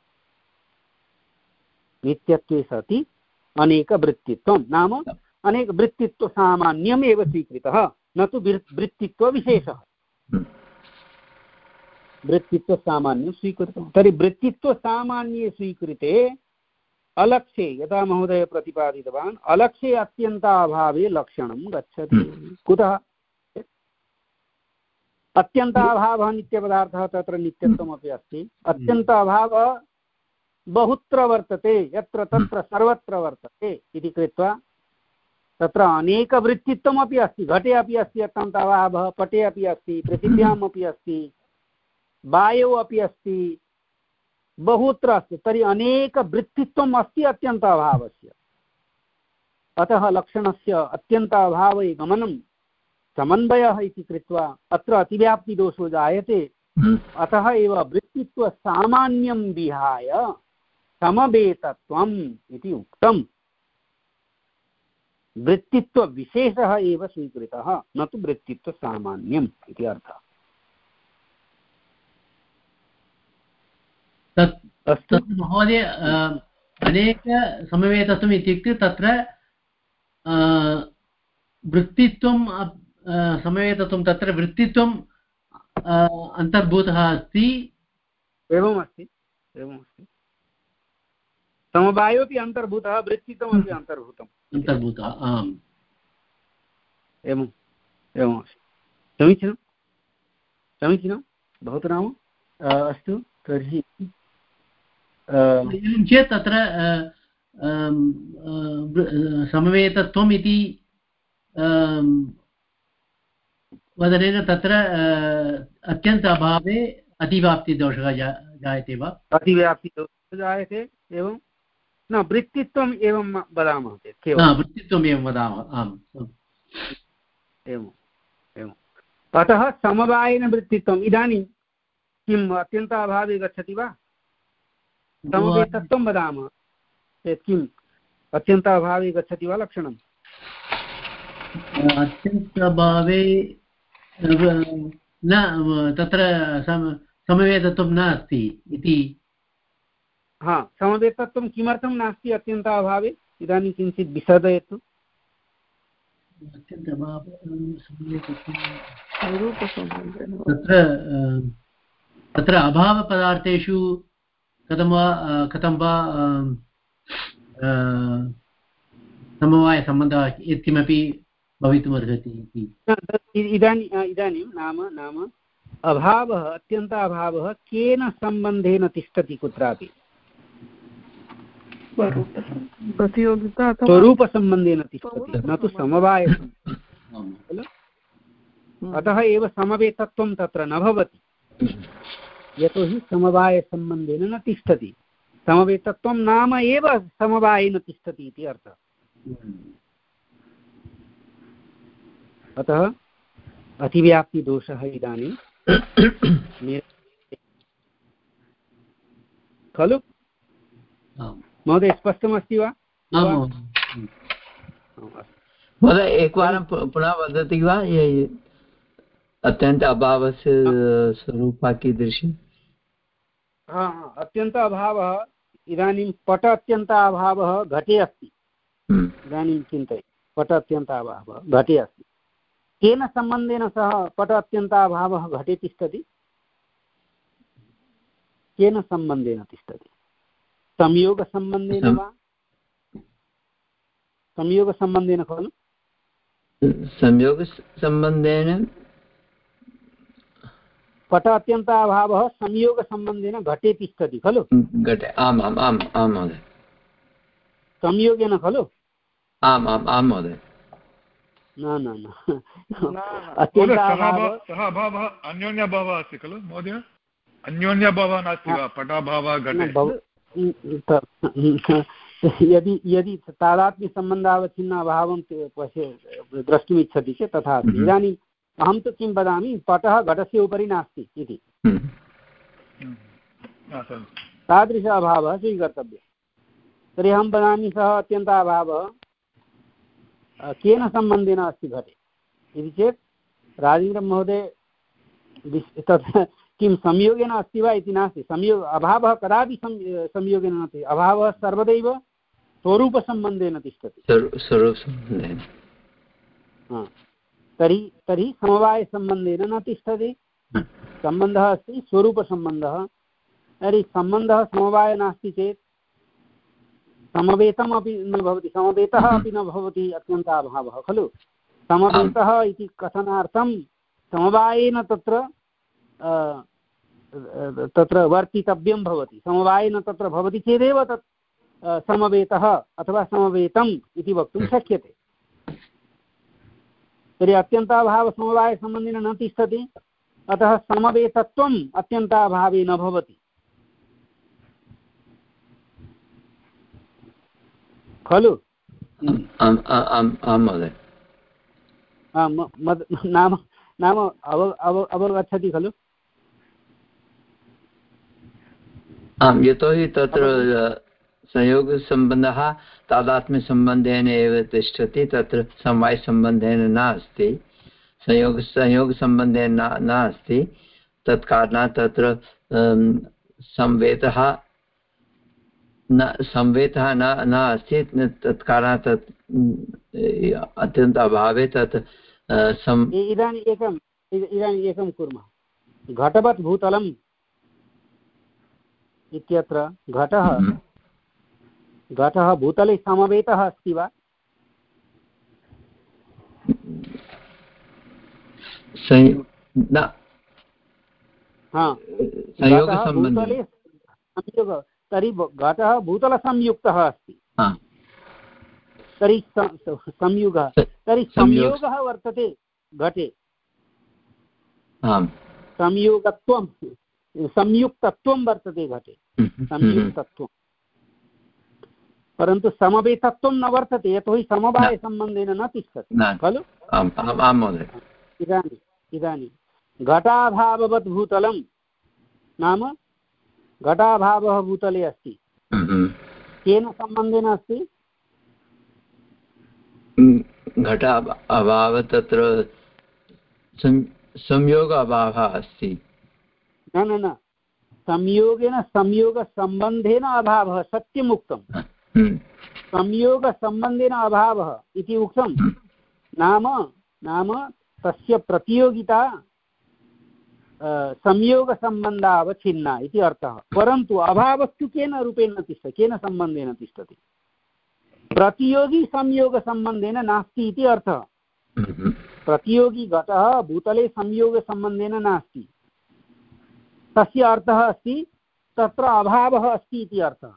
नित्यत्वे सति अनेकवृत्तित्वं नाम अनेकवृत्तित्वसामान्यम् एव स्वीकृतः, न तु वृत्तित्वविशेषः। वृत्तित्वसामान्यं स्वीकृतं। तर्हि वृत्तित्वसामान्ये स्वीकृते अलक्ष्ये यथा महोदय प्रतिपादितवान् अलक्ष्ये अत्यन्ताभावे लक्षणं गच्छति। कुतः? अत्यन्ताभावः नित्यपदार्थः, तत्र नित्यत्वमपि अस्ति। अत्यन्ताभावः बहुत्र वर्तते, यत्र तत्र सर्वत्र वर्तते इति कृत्वा तत्र अनेकवृत्तित्वमपि अस्ति। घटे अपि अस्ति अत्यन्ताभावः, पटे अपि अस्ति, पृथिव्याम् अपि अस्ति, वायौ अपि अस्ति, बहुत्र अस्ति। तर्हि अनेकवृत्तित्वम् अस्ति अत्यन्ताभावस्य। अतः लक्षणस्य अत्यन्ताभावे गमनं समन्वयः इति कृत्वा अत्र अतिव्याप्तिदोषो जायते। अतः एव वृत्तित्वसामान्यं विहाय समवेतत्वम् इति उक्तम्। वृत्तित्वविशेषः एव स्वीकृतः, न तु वृत्तित्वसामान्यम् इति अर्थः। तत् महोदय अनेक समवेतत्वम् इत्युक्ते तत्र वृत्तित्वं समवेतत्वं तत्र वृत्तित्वम् अन्तर्भूतः अस्ति। एवमस्ति एवमस्ति समवायोपि अन्तर्भूतः, वृत्तित्वमपि अन्तर्भूतम् अन्तर्भूतः। आम् एवम् एवमस्ति। समीचीनं समीचीनं भवतु नाम। अस्तु तर्हि एवं चेत् तत्र समवेतत्वम् इति वदनेन तत्र अत्यन्त अभावे अतिव्याप्तिदोषः जायते वा? अतिव्याप्तिदोषः जायते। एवं न वृत्तित्वम् एवं वदामः चेत् केवलं वृत्तित्वम् एवं वदामः। आम् एवम् एवम्। अतः समवायेन वृत्तित्वम्। इदानीं किम् अत्यन्ताभावे गच्छति वा? समवेतत्वं वदामः चेत् किम् अत्यन्ताभावे गच्छति वा लक्षणम्? अत्यन्ताभावे न, तत्र समवेतत्वं न अस्ति इति। हा, समवेतत्वं किमर्थं नास्ति अत्यन्ताभावे? इदानीं किञ्चित् विशदयतु। तत्र तत्र अभावपदार्थेषु कथं वा कथं वा समवायसम्बन्धः यत्किमपि भवितुमर्हति इति। इदानीं इदानीं नाम नाम अभावः अत्यन्ताभावः केन सम्बन्धेन तिष्ठति कुत्रापि? प्रतियोगिता स्वरूपसम्बन्धेन तिष्ठति, न तु समवाय। अतः एव समवेतत्वं तत्र न भवति, यतोहि समवायसम्बन्धेन न तिष्ठति। समवेतत्वं नाम एव समवायेन तिष्ठति इति अर्थः। अतः अतिव्याप्तिदोषः इदानीं खलु महोदय? स्पष्टमस्ति वा? महोदय एकवारं पुनः वदति वा? ये अत्यन्त अभावस्य स्वरूपा कीदृशी? हा, अत्यन्त अभावः इदानीं पट अत्यन्त अभावः घटे अस्ति। इदानीं चिन्तय, पट अत्यन्त अभावः घटे अस्ति। केन सम्बन्धेन सह पट अत्यन्ताभावः घटे तिष्ठति? केन सम्बन्धेन तिष्ठति? संयोगसम्बन्धेन वा? संयोगसम्बन्धेन खलु? संयोगसम्बन्धेन पट अत्यन्ताभावः संयोगसम्बन्धेन घटे तिष्ठति खलु? घटे, आम् आम् आम् आम् महोदय। संयोगेन खलु? आम् आम् आम् महोदय। न न न सः अभावः अन्योन्यभावः अस्ति खलु महोदय? अन्योन्यभावः नास्ति वा? पटाभावः घटे। यदि यदि तादात्म्यसम्बन्धावच्छिन्न अभावं पश्य द्रष्टुमिच्छति चेत् तथा अस्ति। इदानीम् अहं तु किं वदामि, पटः घटस्य उपरि नास्ति इति। तादृश अभावः स्वीकर्तव्यः। तर्हि अहं वदामि सः अत्यन्ताभावः केन सम्बन्धेन अस्ति घटे इति चेत् राजेन्द्रमहोदय तत् किं संयोगेन अस्ति वा इति नास्ति। संयोग अभावः कदापि संयोगेन नास्ति। अभावः सर्वदैव स्वरूपसम्बन्धेन तिष्ठति। स्वरूपसम्बन्धेन। हा, तर्हि तर्हि समवायसम्बन्धेन न तिष्ठति। सम्बन्धः अस्ति स्वरूपसम्बन्धः। तर्हि सम्बन्धः समवायः नास्ति चेत् समवेतम् अपि न भवति, समवेतः अपि न भवति अत्यन्ताभावः खलु। समवेतः इति कथनार्थं समवायेन तत्र तत्र वर्तितव्यं भवति, समवायेन तत्र भवति चेदेव तत् समवेतः अथवा समवेतम् इति वक्तुं शक्यते। तर्हि अत्यन्ताभावसमवायसम्बन्धेन न तिष्ठति, अतः समवेतत्वम् अत्यन्ताभावे न भवति खलु। नाम नाम अव अव अवगच्छति खलु। आम्, यतोहि तत्र संयोगसम्बन्धः तादात्म्यसम्बन्धेन एव तिष्ठति, तत्र समवायसम्बन्धेन नास्ति, संयोग संयोगसम्बन्धेन न नास्ति। तत्कारणात् तत्र संवेतः न संवेतः न नास्ति, तत्कारणात् तत् अत्यन्त अभावे तत् इदानीम् एकम् इदानीम् एकं कुर्मः। घटवत् भूतलम् इत्यत्र घटः घटः भूतले समवेतः अस्ति वा? भूतले संयोग, तर्हि घटः भूतलसंयुक्तः अस्ति, तर्हि संयुगः तर्हि संयोगः वर्तते घटे, संयोगत्वं संयुक्तत्वं वर्तते घटे, संयुक्तत्वं, परन्तु समवेतत्वं न वर्तते, यतोहि समवायसम्बन्धेन न तिष्ठति खलु। इदानीम् इदानीं घटाभाववत् भूतलं नाम घटाभावः भूतले अस्ति, केन सम्बन्धेन अस्ति? घटा अभावः तत्र संयोग अभावः अस्ति। न न न संयोगेन संयोगसम्बन्धेन अभावः, सत्यमुक्तं। संयोगसम्बन्धेन अभावः इति उक्तं, नाम नाम तस्य प्रतियोगिता संयोगसम्बन्धावच्छिन्ना इति अर्थः, परन्तु अभावस्तु केन रूपेण तिष्ठति, केन सम्बन्धेन तिष्ठति? प्रतियोगी संयोगसम्बन्धेन नास्ति इति अर्थः। प्रतियोगी घटः भूतले संयोगसम्बन्धेन नास्ति, तस्य अर्थः अस्ति तत्र अभावः अस्ति इति अर्थः।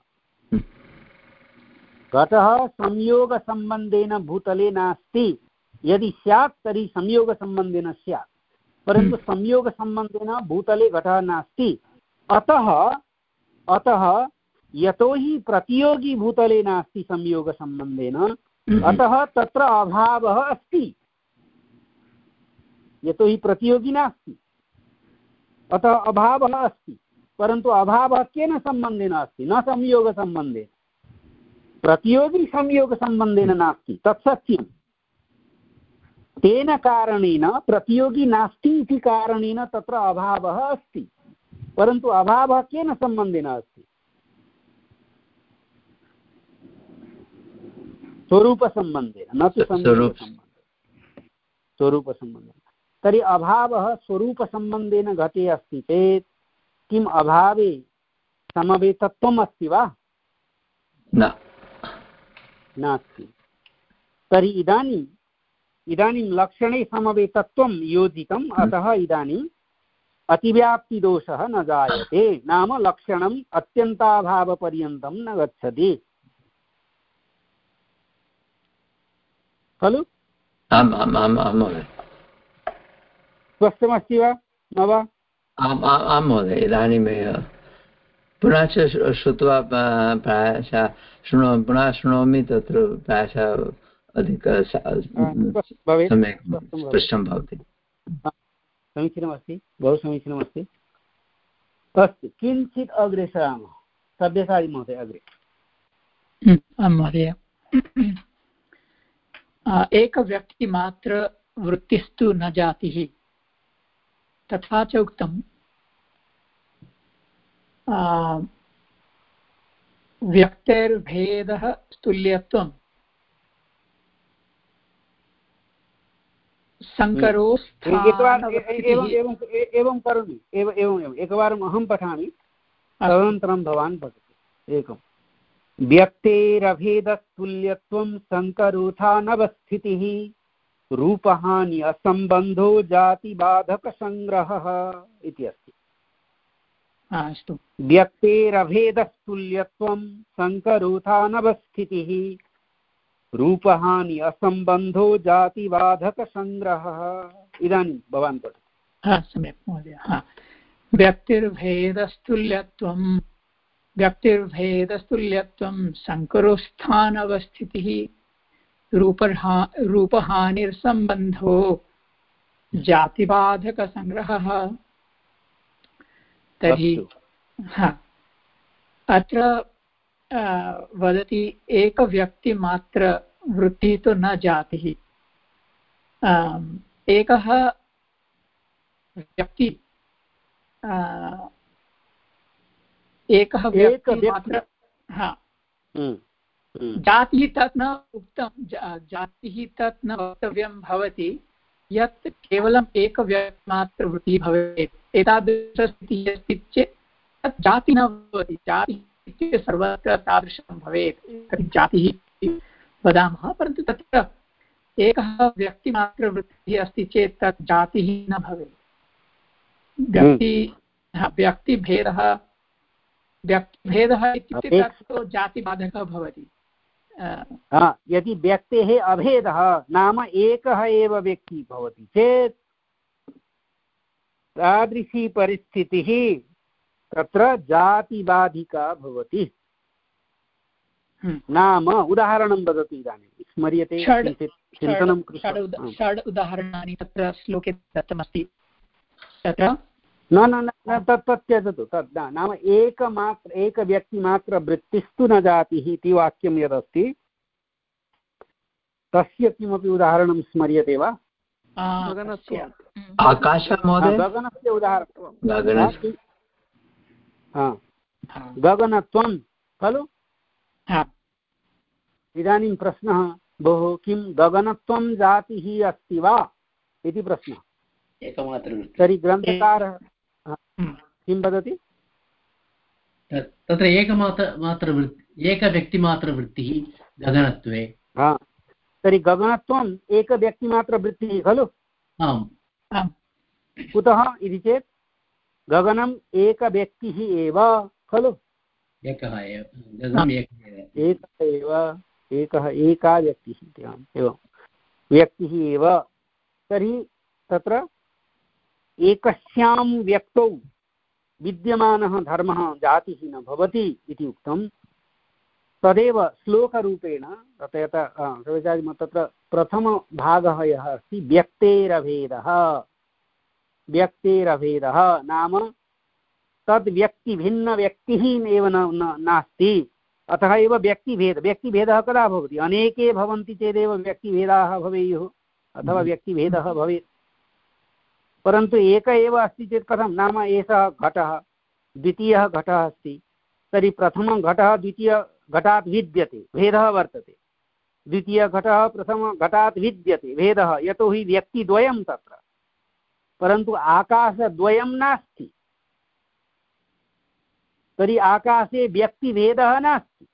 घटः संयोगसम्बन्धेन भूतले नास्ति, यदि स्यात् तर्हि संयोगसम्बन्धेन स्यात्, परन्तु संयोगसम्बन्धेन भूतले घटः नास्ति। अतः अतः यतोहि प्रतियोगी भूतले नास्ति संयोगसम्बन्धेन, अतः तत्र अभावः अस्ति, यतोहि प्रतियोगी नास्ति अतः अभावः अस्ति, परन्तु अभावः केन सम्बन्धेन अस्ति? न संयोगसम्बन्धेन, प्रतियोगी संयोगसम्बन्धेन नास्ति, तत्सत्यम्। तेन कारणेन प्रतियोगी नास्ति इति कारणेन तत्र अभावः अस्ति, परन्तु अभावः केन सम्बन्धेन अस्ति? स्वरूपसम्बन्धेन, न तु संयोगसम्बन्धेन, स्वरूपसम्बन्धेन। तर्हि अभावः स्वरूपसम्बन्धेन घटे अस्ति चेत् किम् अभावे समवेतत्वम् अस्ति वा? नास्ति। तर्हि इदानीम् इदानीं लक्षणे समवेतत्वं योजितम्, अतः इदानीम् अतिव्याप्तिदोषः न जायते, नाम लक्षणम् अत्यन्ताभावपर्यन्तं न गच्छति खलु। स्पष्टमस्ति वा न वा? आम् आं महोदय, इदानीमेव पुनः च श्रुत्वा प्रायशः शृणो पुनः शृणोमि, तत्र प्रायशः अधिक सम्यक् स्पष्टं भवति। समीचीनमस्ति, बहु समीचीनमस्ति। अस्तु, किञ्चित् अग्रे सरामः। सव्यसाचि महोदय अग्रे। आं महोदय, एकव्यक्तिमात्रवृत्तिस्तु न जातिः, तथा च उक्तं व्यक्तेर्भेदः तुल्यत्वं संकरो एवं करोमि, एवम् एकवारम् अहं पठामि, तदनन्तरं भवान् पठतु। एकम् व्यक्तेरभेदस्तुल्यत्वं संकरोथानवस्थितिः रूपहानि असम्बन्धो जातिबाधकसंग्रहः इति अस्ति। अस्तु। व्यक्तेरभेदस्तुल्यत्वं संकरोथानवस्थितिः रूपहानि असम्बन्धो जातिबाधकसंग्रहः। इदानीं भवान् पठतु। सम्यक् महोदय। व्यक्तिर्भेदस्तुल्यत्वं व्यक्तिर्भेदस्तुल्यत्वं संकरोस्थानवस्थितिः रूपहा रूपहानिर्सम्बन्धो जातिबाधकसंग्रहः। तर्हि अत्र वदति एकव्यक्तिमात्र वृत्तिः तु न जातिः। एकः व्यक्ति एकः व्यक्ति मात्र जातिः तत् न उक्तं, जातिः तत् न वक्तव्यं भवति यत् केवलम् एकव्यक्तिमात्र वृत्तिः भवेत्। एतादृशस्थितिः अस्ति चेत् तत् जातिः न भवति। जातिः इत्युक्ते सर्वत्र तादृशं भवेत् तर्हि जातिः इति वदामः। परन्तु तत्र एकः व्यक्तिमात्रवृत्तिः अस्ति चेत् तत् जातिः न भवेत्। व्यक्ति व्यक्तिभेदः व्यक्तिभेदः इत्युक्ते तत् जातिबाधकः भवति। यदि व्यक्तेः अभेदः नाम एकः एव व्यक्तिः भवति चेत् तादृशी परिस्थितिः तत्र जातिबाधिका भवति। नाम उदाहरणं वदतु इदानीं स्मर्यते चिन्तनं कृत्वा। षड् उदाहरणानि तत्र श्लोके दत्तमस्ति। तत्र न न न तत् तत् त्यजतु। तद् नाम एकमात्र एकव्यक्तिमात्रवृत्तिस्तु न जातिः इति वाक्यं यदस्ति तस्य किमपि उदाहरणं स्मर्यते वा? गगनस्य उदाहरणं गगनत्वं खलु। इदानीं प्रश्नः भोः किं गगनत्वं जातिः अस्ति वा इति प्रश्नः। तर्हि ग्रन्थकारः किं वदति? तत्र एकमात्र मात्रवृत्ति एकव्यक्तिमात्रवृत्तिः गगनत्वे। तर्हि गगनत्वम् एकव्यक्तिमात्रवृत्तिः खलु। आम्। कुतः इति चेत् गगनम् एकव्यक्तिः एव खलु। एकः एव एकः एव एकः एका व्यक्तिः एवं व्यक्तिः एव। तर्हि तत्र एकस्यां व्यक्तौ विद्यमानः धर्मः जातिः न भवति इति उक्तं। तदेव श्लोकरूपेण तत्र प्रथमभागः यः अस्ति व्यक्तेरभेदः। व्यक्तेरभेदः नाम तद् व्यक्तिभिन्नव्यक्तिः एव नास्ति। अतः एव व्यक्तिभेद व्यक्तिभेदः कदा भवति? अनेके भवन्ति चेदेव व्यक्तिभेदाः भवेयुः अथवा व्यक्तिभेदः भवेत्। परन्तु एक एव अस्ति चेत् कथं? नाम एषः घटः द्वितीयः घटः अस्ति। तर्हि प्रथमः घटः द्वितीयघटात् भिद्यते, भेदः वर्तते। द्वितीयघटः प्रथमघटात् भिद्यते, भेदः। यतोहि व्यक्तिद्वयं तत्र, परन्तु आकाशद्वयं नास्ति। तर्हि आकाशे व्यक्तिभेदः नास्ति।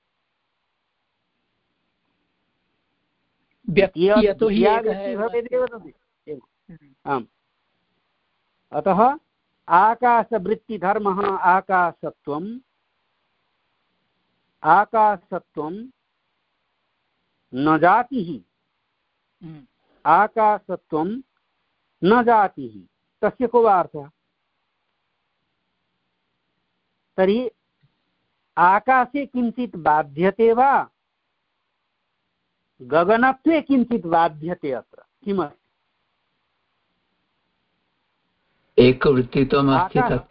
आम्। अतः आकाशवृत्तिधर्मः आकाशत्वम् आकाशत्वं न जातिः। आकाशत्वं न जातिः तस्य को वा अर्थः? तर्हि आकाशे किञ्चित् बाध्यते वा? गगनत्वे किञ्चित् बाध्यते। अत्र किमस्ति? एकवृत्तित्वम् अस्ति तत्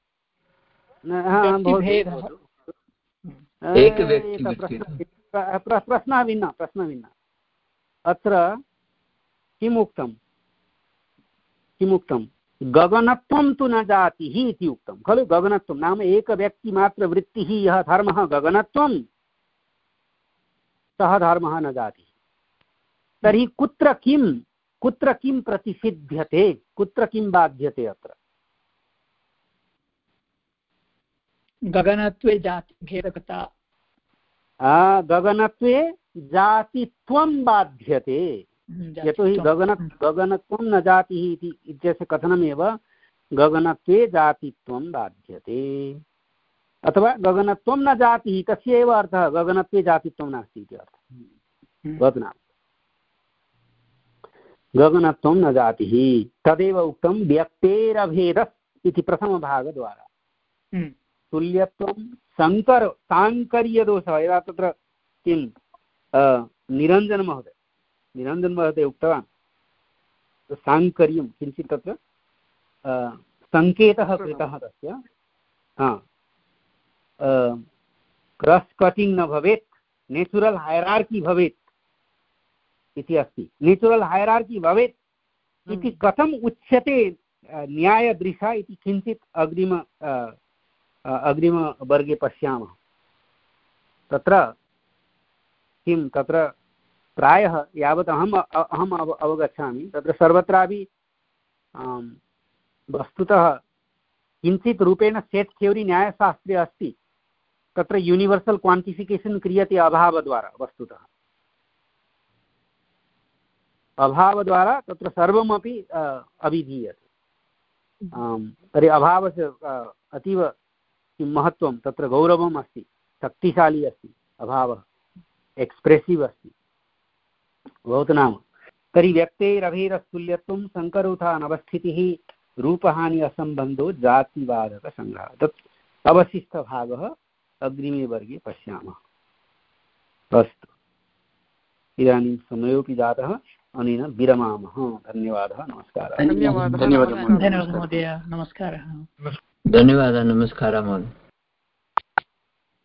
प्रश्नः भिन्नः प्रश्नः भिन्नः। अत्र किम् उक्तं किम् उक्तं गगनत्वं तु न जातिः इति उक्तं खलु। गगनत्वं नाम एकव्यक्तिमात्रवृत्तिः यः धर्मः गगनत्वं सः धर्मः न जातिः। तर्हि कुत्र किं कुत्र किं प्रतिषिध्यते, कुत्र किं बाध्यते? अत्र गगनत्वे जातिभेदकता गगनत्वे जातित्वं बाध्यते यतोहि गगन गगनत्वं न जातिः इति इत्यस्य कथनमेव गगनत्वे जातित्वं बाध्यते अथवा गगनत्वं न जातिः तस्य एव अर्थः गगनत्वे जातित्वं नास्ति इति अर्थः भवतु नाम गगनत्वं न जातिः तदेव उक्तं व्यक्तेरभेदः इति प्रथमभागद्वारा तुल्यत्वं सङ्कर साङ्कर्यदोषः यदा तत्र किं निरञ्जनमहोदय निरञ्जनमहोदय उक्तवान् साङ्कर्यं किञ्चित् तत्र सङ्केतः कृतः तस्य क्रस् कटिङ्ग् न भवेत् नेचुरल् हायरार्की भवेत् इति अस्ति नेचुरल् हायरार्की भवेत् इति कथम् उच्यते न्यायदृशा इति किञ्चित् अग्रिम अग्रिमवर्गे पश्यामः तत्र किं तत्र प्रायः यावत् अहम् अहम् अव अवगच्छामि तत्र सर्वत्रापि वस्तुतः किञ्चित् रूपेण सेट् थ्योरी न्यायशास्त्रे अस्ति तत्र यूनिवर्सल क्वान्टिफिकेशन् क्रियते अभावद्वारा वस्तुतः अभावद्वारा तत्र सर्वमपि अभिधीयते तर्हि अभावस्य अतीव किं महत्त्वं तत्र गौरवम् अस्ति शक्तिशाली अस्ति अभावः एक्स्प्रेसिव् अस्ति भवतु नाम तर्हि व्यक्तेरभेदस्तुल्यत्वं सङ्करोथानवस्थितिः रूपहानि असम्बन्धो जातिबाधकसङ्ग्रहः तत् अवशिष्टभागः अग्रिमे वर्गे पश्यामः अस्तु इदानीं समयोऽपि जातः अनेन विरमामः धन्यवादः नमस्कारः धन्यवादः महोदय नमस्कारः धन्यवादः नमस्कारः महोदय